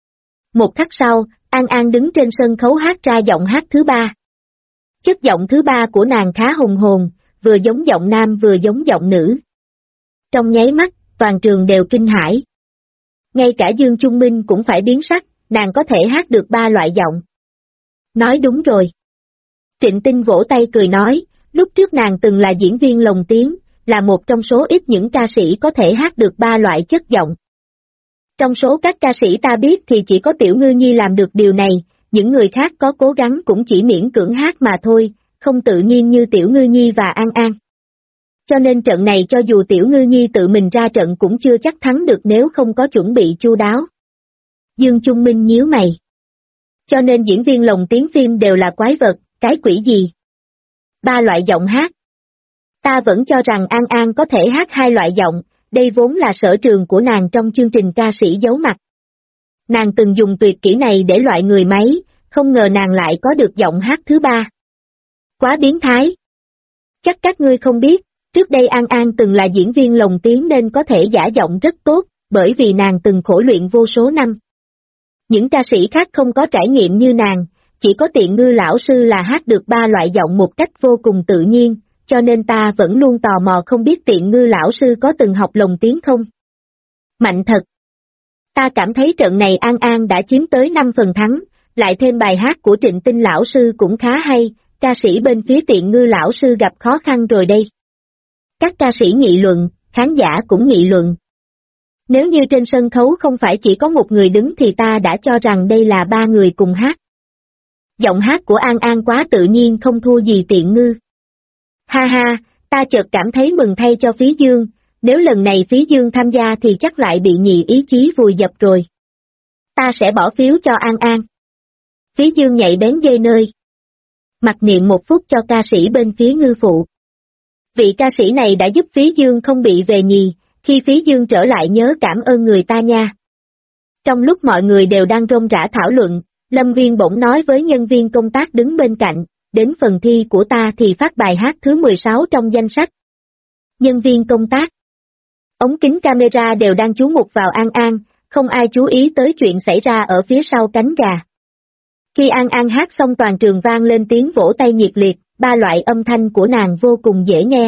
Một khắc sau, An An đứng trên sân khấu hát ra giọng hát thứ ba. Chất giọng thứ ba của nàng khá hùng hồn, vừa giống giọng nam vừa giống giọng nữ. Trong nháy mắt, toàn trường đều kinh hãi. Ngay cả Dương Trung Minh cũng phải biến sắc, nàng có thể hát được ba loại giọng. Nói đúng rồi. Trịnh Tinh vỗ tay cười nói, lúc trước nàng từng là diễn viên lồng tiếng, là một trong số ít những ca sĩ có thể hát được ba loại chất giọng. Trong số các ca sĩ ta biết thì chỉ có Tiểu Ngư Nhi làm được điều này, những người khác có cố gắng cũng chỉ miễn cưỡng hát mà thôi, không tự nhiên như Tiểu Ngư Nhi và An An. Cho nên trận này cho dù Tiểu Ngư Nhi tự mình ra trận cũng chưa chắc thắng được nếu không có chuẩn bị chu đáo. Dương Trung Minh nhíu mày. Cho nên diễn viên lồng tiếng phim đều là quái vật, cái quỷ gì? Ba loại giọng hát. Ta vẫn cho rằng An An có thể hát hai loại giọng, đây vốn là sở trường của nàng trong chương trình ca sĩ giấu mặt. Nàng từng dùng tuyệt kỹ này để loại người máy, không ngờ nàng lại có được giọng hát thứ ba. Quá biến thái. Chắc các ngươi không biết, trước đây An An từng là diễn viên lồng tiếng nên có thể giả giọng rất tốt, bởi vì nàng từng khổ luyện vô số năm. Những ca sĩ khác không có trải nghiệm như nàng, chỉ có Tiện Ngư lão sư là hát được ba loại giọng một cách vô cùng tự nhiên, cho nên ta vẫn luôn tò mò không biết Tiện Ngư lão sư có từng học lồng tiếng không. Mạnh thật. Ta cảm thấy trận này An An đã chiếm tới 5 phần thắng, lại thêm bài hát của Trịnh Tinh lão sư cũng khá hay, ca sĩ bên phía Tiện Ngư lão sư gặp khó khăn rồi đây. Các ca sĩ nghị luận, khán giả cũng nghị luận. Nếu như trên sân khấu không phải chỉ có một người đứng thì ta đã cho rằng đây là ba người cùng hát. Giọng hát của An An quá tự nhiên không thua gì Tiện Ngư. Ha ha, ta chợt cảm thấy mừng thay cho Phí Dương, nếu lần này Phí Dương tham gia thì chắc lại bị nhị ý chí vùi dập rồi. Ta sẽ bỏ phiếu cho An An. Phí Dương nhảy bén dây nơi. Mặc niệm một phút cho ca sĩ bên phía Ngư phụ. Vị ca sĩ này đã giúp Phí Dương không bị về nhì, khi Phí Dương trở lại nhớ cảm ơn người ta nha. Trong lúc mọi người đều đang rôm rả thảo luận, Lâm Viên bỗng nói với nhân viên công tác đứng bên cạnh, đến phần thi của ta thì phát bài hát thứ 16 trong danh sách. Nhân viên công tác. Ống kính camera đều đang chú mục vào An An, không ai chú ý tới chuyện xảy ra ở phía sau cánh gà. Khi An An hát xong toàn trường vang lên tiếng vỗ tay nhiệt liệt, ba loại âm thanh của nàng vô cùng dễ nghe.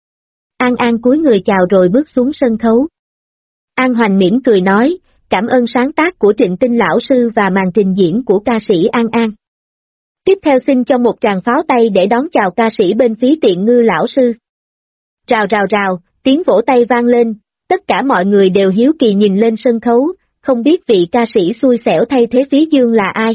An An cúi người chào rồi bước xuống sân khấu. An Hoành mỉm cười nói, cảm ơn sáng tác của Trịnh Tinh lão sư và màn trình diễn của ca sĩ An An. Tiếp theo xin cho một tràng pháo tay để đón chào ca sĩ bên phía Tiện Ngư lão sư. Rào rào rào, tiếng vỗ tay vang lên, tất cả mọi người đều hiếu kỳ nhìn lên sân khấu, không biết vị ca sĩ xui xẻo thay thế Phí Dương là ai.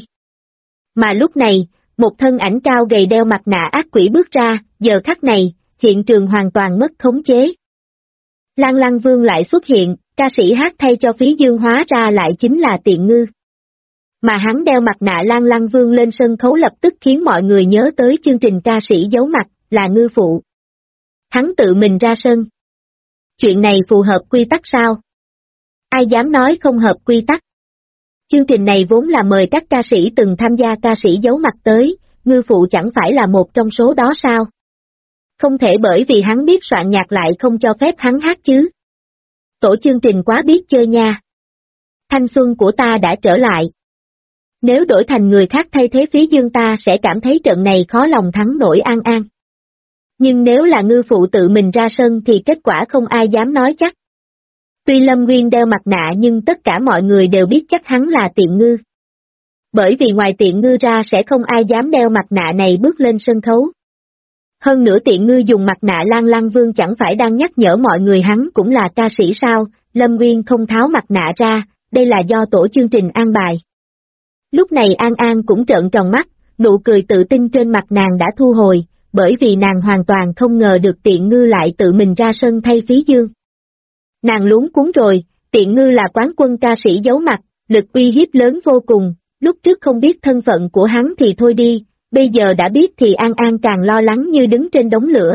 Mà lúc này, một thân ảnh cao gầy đeo mặt nạ ác quỷ bước ra, giờ khắc này, hiện trường hoàn toàn mất khống chế. Lan Lăng Vương lại xuất hiện, ca sĩ hát thay cho Phí Dương hóa ra lại chính là Tiện Ngư. Mà hắn đeo mặt nạ Lan Lăng Vương lên sân khấu lập tức khiến mọi người nhớ tới chương trình ca sĩ giấu mặt, là Ngư Phụ. Hắn tự mình ra sân. Chuyện này phù hợp quy tắc sao? Ai dám nói không hợp quy tắc? Chương trình này vốn là mời các ca sĩ từng tham gia ca sĩ giấu mặt tới, Ngư Phụ chẳng phải là một trong số đó sao? Không thể bởi vì hắn biết soạn nhạc lại không cho phép hắn hát chứ. Tổ chương trình quá biết chơi nha. Thanh xuân của ta đã trở lại. Nếu đổi thành người khác thay thế Phí Dương ta sẽ cảm thấy trận này khó lòng thắng nổi An An. Nhưng nếu là Ngư Phụ tự mình ra sân thì kết quả không ai dám nói chắc. Tuy Lâm Nguyên đeo mặt nạ nhưng tất cả mọi người đều biết chắc hắn là Tiện Ngư. Bởi vì ngoài Tiện Ngư ra sẽ không ai dám đeo mặt nạ này bước lên sân khấu. Hơn nữa Tiện Ngư dùng mặt nạ Lan Lăng Vương chẳng phải đang nhắc nhở mọi người hắn cũng là ca sĩ sao, Lâm Nguyên không tháo mặt nạ ra, đây là do tổ chương trình an bài. Lúc này An An cũng trợn tròn mắt, nụ cười tự tin trên mặt nàng đã thu hồi, bởi vì nàng hoàn toàn không ngờ được Tiện Ngư lại tự mình ra sân thay Phí Dương. Nàng luống cuống rồi, Tiện Ngư là quán quân ca sĩ giấu mặt, lực uy hiếp lớn vô cùng, lúc trước không biết thân phận của hắn thì thôi đi, bây giờ đã biết thì An An càng lo lắng như đứng trên đống lửa.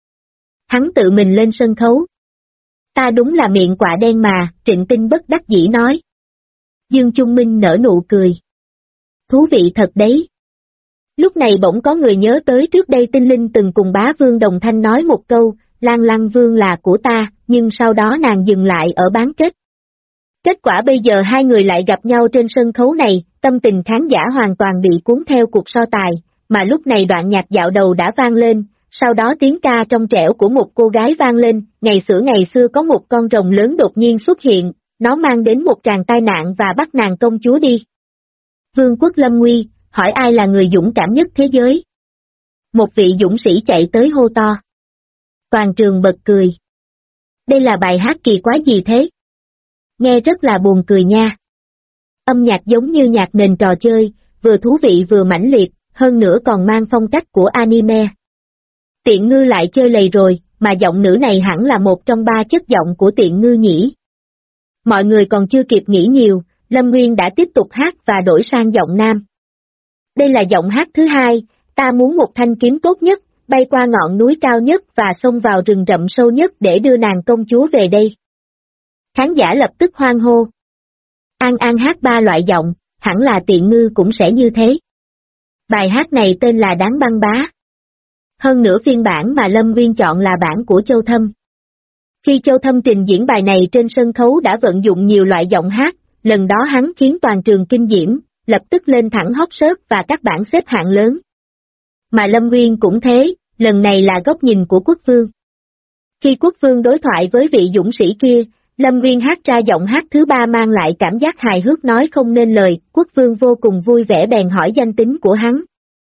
Hắn tự mình lên sân khấu. Ta đúng là miệng quạ đen mà, Trịnh Tinh bất đắc dĩ nói. Dương Trung Minh nở nụ cười. Thú vị thật đấy. Lúc này bỗng có người nhớ tới trước đây Tinh Linh từng cùng bá vương đồng thanh nói một câu, Lan Lăng Vương là của ta, nhưng sau đó nàng dừng lại ở bán kết. Kết quả bây giờ hai người lại gặp nhau trên sân khấu này, tâm tình khán giả hoàn toàn bị cuốn theo cuộc so tài, mà lúc này đoạn nhạc dạo đầu đã vang lên, sau đó tiếng ca trong trẻo của một cô gái vang lên, ngày xưa có một con rồng lớn đột nhiên xuất hiện, nó mang đến một tràng tai nạn và bắt nàng công chúa đi. Vương quốc lâm nguy, hỏi ai là người dũng cảm nhất thế giới? Một vị dũng sĩ chạy tới hô to. Toàn trường bật cười. Đây là bài hát kỳ quái gì thế? Nghe rất là buồn cười nha. Âm nhạc giống như nhạc nền trò chơi, vừa thú vị vừa mãnh liệt, hơn nữa còn mang phong cách của anime. Tiện Ngư lại chơi lầy rồi, mà giọng nữ này hẳn là một trong ba chất giọng của Tiện Ngư nhỉ. Mọi người còn chưa kịp nghĩ nhiều, Lâm Nguyên đã tiếp tục hát và đổi sang giọng nam. Đây là giọng hát thứ hai, ta muốn một thanh kiếm tốt nhất, bay qua ngọn núi cao nhất và xông vào rừng rậm sâu nhất để đưa nàng công chúa về đây. Khán giả lập tức hoan hô. An An hát ba loại giọng, hẳn là Tiện Ngư cũng sẽ như thế. Bài hát này tên là Đáng Băng Bá. Hơn nữa phiên bản mà Lâm Nguyên chọn là bản của Châu Thâm. Khi Châu Thâm trình diễn bài này trên sân khấu đã vận dụng nhiều loại giọng hát, lần đó hắn khiến toàn trường kinh diễm, lập tức lên thẳng hot search và các bảng xếp hạng lớn. Mà Lâm Nguyên cũng thế, lần này là góc nhìn của Quốc Vương. Khi Quốc Vương đối thoại với vị dũng sĩ kia, Lâm Nguyên hát ra giọng hát thứ ba mang lại cảm giác hài hước nói không nên lời, Quốc Vương vô cùng vui vẻ bèn hỏi danh tính của hắn.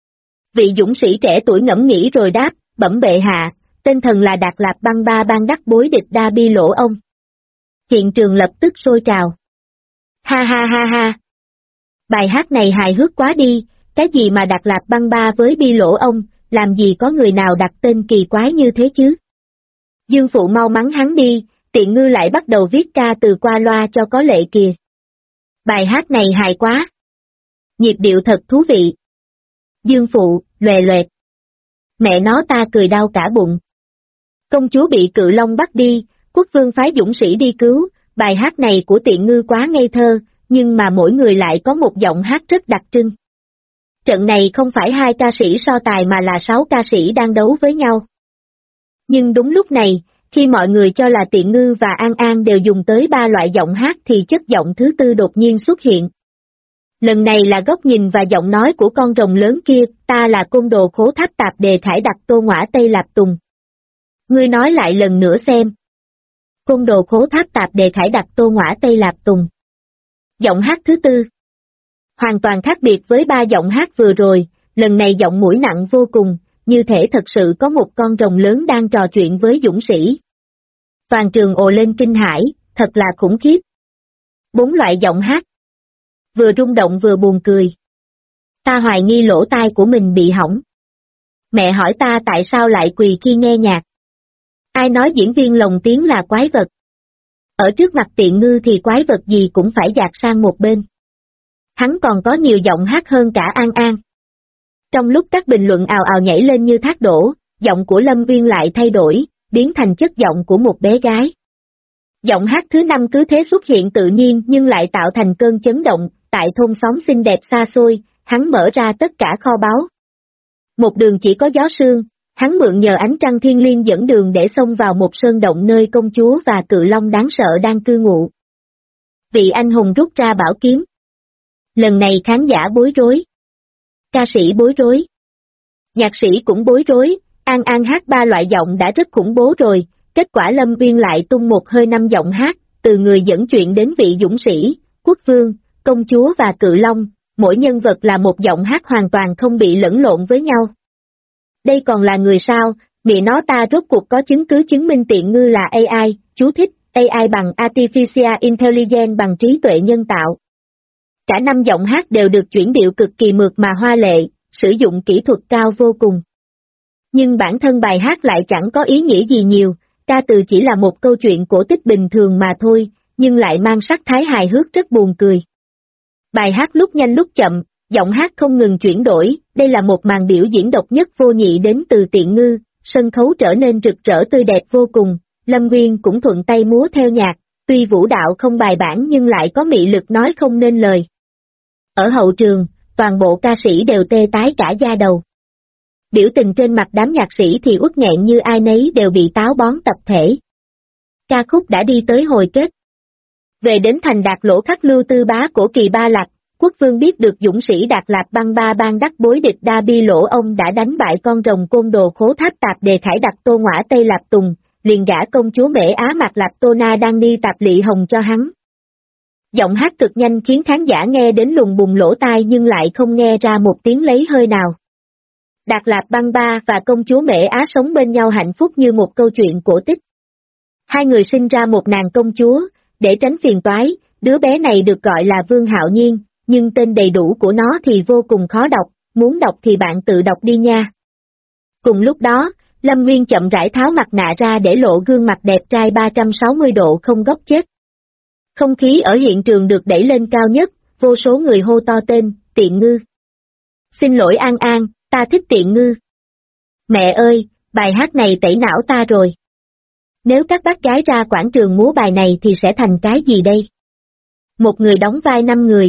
Vị dũng sĩ trẻ tuổi ngẫm nghĩ rồi đáp, bẩm bệ hạ, tên thần là Đạt Lạp Băng Ba ban đắc bối địch đa bi lỗ ông. Hiện trường lập tức sôi trào. Ha ha ha ha. Bài hát này hài hước quá đi, cái gì mà Đạt Lạp Băng Ba với bi lỗ ông, làm gì có người nào đặt tên kỳ quái như thế chứ? Dương Phụ mau mắng hắn đi, Tiện Ngư lại bắt đầu viết ca từ qua loa cho có lệ kìa. Bài hát này hài quá. Nhịp điệu thật thú vị. Dương Phụ, lòe loẹt. Mẹ nó ta cười đau cả bụng. Công chúa bị Cự Long bắt đi, Quốc Vương phái dũng sĩ đi cứu, bài hát này của Tiện Ngư quá ngây thơ, nhưng mà mỗi người lại có một giọng hát rất đặc trưng. Trận này không phải hai ca sĩ so tài mà là 6 ca sĩ đang đấu với nhau. Nhưng đúng lúc này, khi mọi người cho là Tiện Ngư và An An đều dùng tới 3 loại giọng hát thì chất giọng thứ tư đột nhiên xuất hiện. Lần này là góc nhìn và giọng nói của con rồng lớn kia, ta là côn đồ khố tháp tạp đề thải đặc Tô Ngõa Tây Lạp Tùng. Ngươi nói lại lần nữa xem. Côn đồ khố tháp tạp đề khải đặc Tô Ngõa Tây Lạp Tùng. Giọng hát thứ tư. Hoàn toàn khác biệt với 3 giọng hát vừa rồi, lần này giọng mũi nặng vô cùng, như thể thật sự có một con rồng lớn đang trò chuyện với dũng sĩ. Toàn trường ồ lên kinh hãi, thật là khủng khiếp. 4 loại giọng hát. Vừa rung động vừa buồn cười. Ta hoài nghi lỗ tai của mình bị hỏng. Mẹ hỏi ta tại sao lại quỳ khi nghe nhạc. Ai nói diễn viên lồng tiếng là quái vật? Ở trước mặt Tiện Ngư thì quái vật gì cũng phải dạt sang một bên. Hắn còn có nhiều giọng hát hơn cả An An. Trong lúc các bình luận ào ào nhảy lên như thác đổ, giọng của Lâm Uyên lại thay đổi, biến thành chất giọng của một bé gái. Giọng hát thứ 5 cứ thế xuất hiện tự nhiên nhưng lại tạo thành cơn chấn động, tại thôn xóm xinh đẹp xa xôi, hắn mở ra tất cả kho báu. Một đường chỉ có gió sương, hắn mượn nhờ ánh trăng thiên liêng dẫn đường để xông vào một sơn động nơi công chúa và cự long đáng sợ đang cư ngụ. Vị anh hùng rút ra bảo kiếm. Lần này khán giả bối rối. Ca sĩ bối rối. Nhạc sĩ cũng bối rối, An An hát 3 loại giọng đã rất khủng bố rồi, kết quả Lâm Uyên lại tung một hơi 5 giọng hát, từ người dẫn chuyện đến vị dũng sĩ, quốc vương, công chúa và cự long, mỗi nhân vật là một giọng hát hoàn toàn không bị lẫn lộn với nhau. Đây còn là người sao, mẹ nó ta rốt cuộc có chứng cứ chứng minh Tiện Ngư là AI, chú thích, AI bằng Artificial Intelligence bằng trí tuệ nhân tạo. Cả 5 giọng hát đều được chuyển điệu cực kỳ mượt mà hoa lệ, sử dụng kỹ thuật cao vô cùng. Nhưng bản thân bài hát lại chẳng có ý nghĩa gì nhiều, ca từ chỉ là một câu chuyện cổ tích bình thường mà thôi, nhưng lại mang sắc thái hài hước rất buồn cười. Bài hát lúc nhanh lúc chậm, giọng hát không ngừng chuyển đổi, đây là một màn biểu diễn độc nhất vô nhị đến từ Tiện Ngư, sân khấu trở nên rực rỡ tươi đẹp vô cùng, Lâm Uyên cũng thuận tay múa theo nhạc, tuy vũ đạo không bài bản nhưng lại có mị lực nói không nên lời. Ở hậu trường, toàn bộ ca sĩ đều tê tái cả da đầu. Biểu tình trên mặt đám nhạc sĩ thì uất nghẹn như ai nấy đều bị táo bón tập thể. Ca khúc đã đi tới hồi kết. Về đến thành Đạt Lỗ khắc lưu tư bá của Kỳ Ba Lạc, quốc vương biết được dũng sĩ Đạt Lạp Băng Ba Bang đắc bối địch Đa Bi Lỗ ông đã đánh bại con rồng côn đồ Khố Tháp Tạp Đề Khải Đặc Tô Ngõa Tây Lạp Tùng, liền gả công chúa Mễ Á Mạc Lạp Tô Na đang đi Tạp Lị Hồng cho hắn. Giọng hát cực nhanh khiến khán giả nghe đến lùng bùng lỗ tai nhưng lại không nghe ra một tiếng lấy hơi nào. Đạt Lạp Băng Ba và công chúa Mễ Á sống bên nhau hạnh phúc như một câu chuyện cổ tích. Hai người sinh ra một nàng công chúa, để tránh phiền toái, đứa bé này được gọi là Vương Hạo Nhiên, nhưng tên đầy đủ của nó thì vô cùng khó đọc, muốn đọc thì bạn tự đọc đi nha. Cùng lúc đó, Lâm Uyên chậm rãi tháo mặt nạ ra để lộ gương mặt đẹp trai 360 độ không góc chết. Không khí ở hiện trường được đẩy lên cao nhất, vô số người hô to tên, Tiện Ngư. Xin lỗi An An, ta thích Tiện Ngư. Mẹ ơi, bài hát này tẩy não ta rồi. Nếu các bác gái ra quảng trường múa bài này thì sẽ thành cái gì đây? Một người đóng vai 5 người.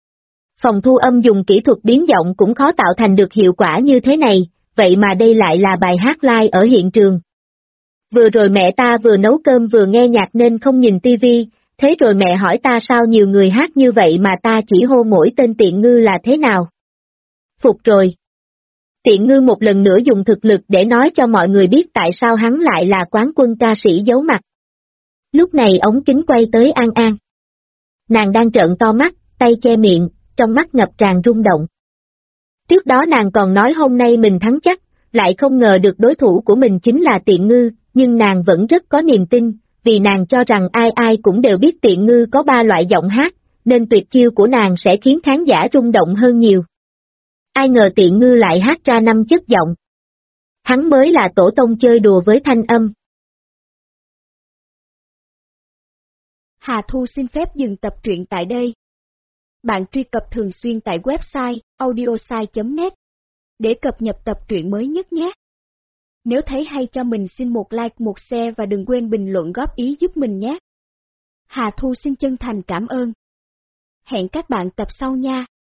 Phòng thu âm dùng kỹ thuật biến giọng cũng khó tạo thành được hiệu quả như thế này, vậy mà đây lại là bài hát live ở hiện trường. Vừa rồi mẹ ta vừa nấu cơm vừa nghe nhạc nên không nhìn tivi, thế rồi mẹ hỏi ta sao nhiều người hát như vậy mà ta chỉ hô mỗi tên Tiện Ngư là thế nào. Phục rồi. Tiện Ngư một lần nữa dùng thực lực để nói cho mọi người biết tại sao hắn lại là quán quân ca sĩ giấu mặt. Lúc này ống kính quay tới An An. Nàng đang trợn to mắt, tay che miệng, trong mắt ngập tràn rung động. Trước đó nàng còn nói hôm nay mình thắng chắc, lại không ngờ được đối thủ của mình chính là Tiện Ngư, nhưng nàng vẫn rất có niềm tin, vì nàng cho rằng ai ai cũng đều biết Tiện Ngư có 3 loại giọng hát, nên tuyệt chiêu của nàng sẽ khiến khán giả rung động hơn nhiều. Ai ngờ Tiện Ngư lại hát ra 5 chất giọng. Hắn mới là tổ tông chơi đùa với thanh âm. Hà Thu xin phép dừng tập truyện tại đây. Bạn truy cập thường xuyên tại website audiosai.net để cập nhật tập truyện mới nhất nhé. Nếu thấy hay cho mình xin một like, một share và đừng quên bình luận góp ý giúp mình nhé. Hà Thu xin chân thành cảm ơn. Hẹn các bạn tập sau nha.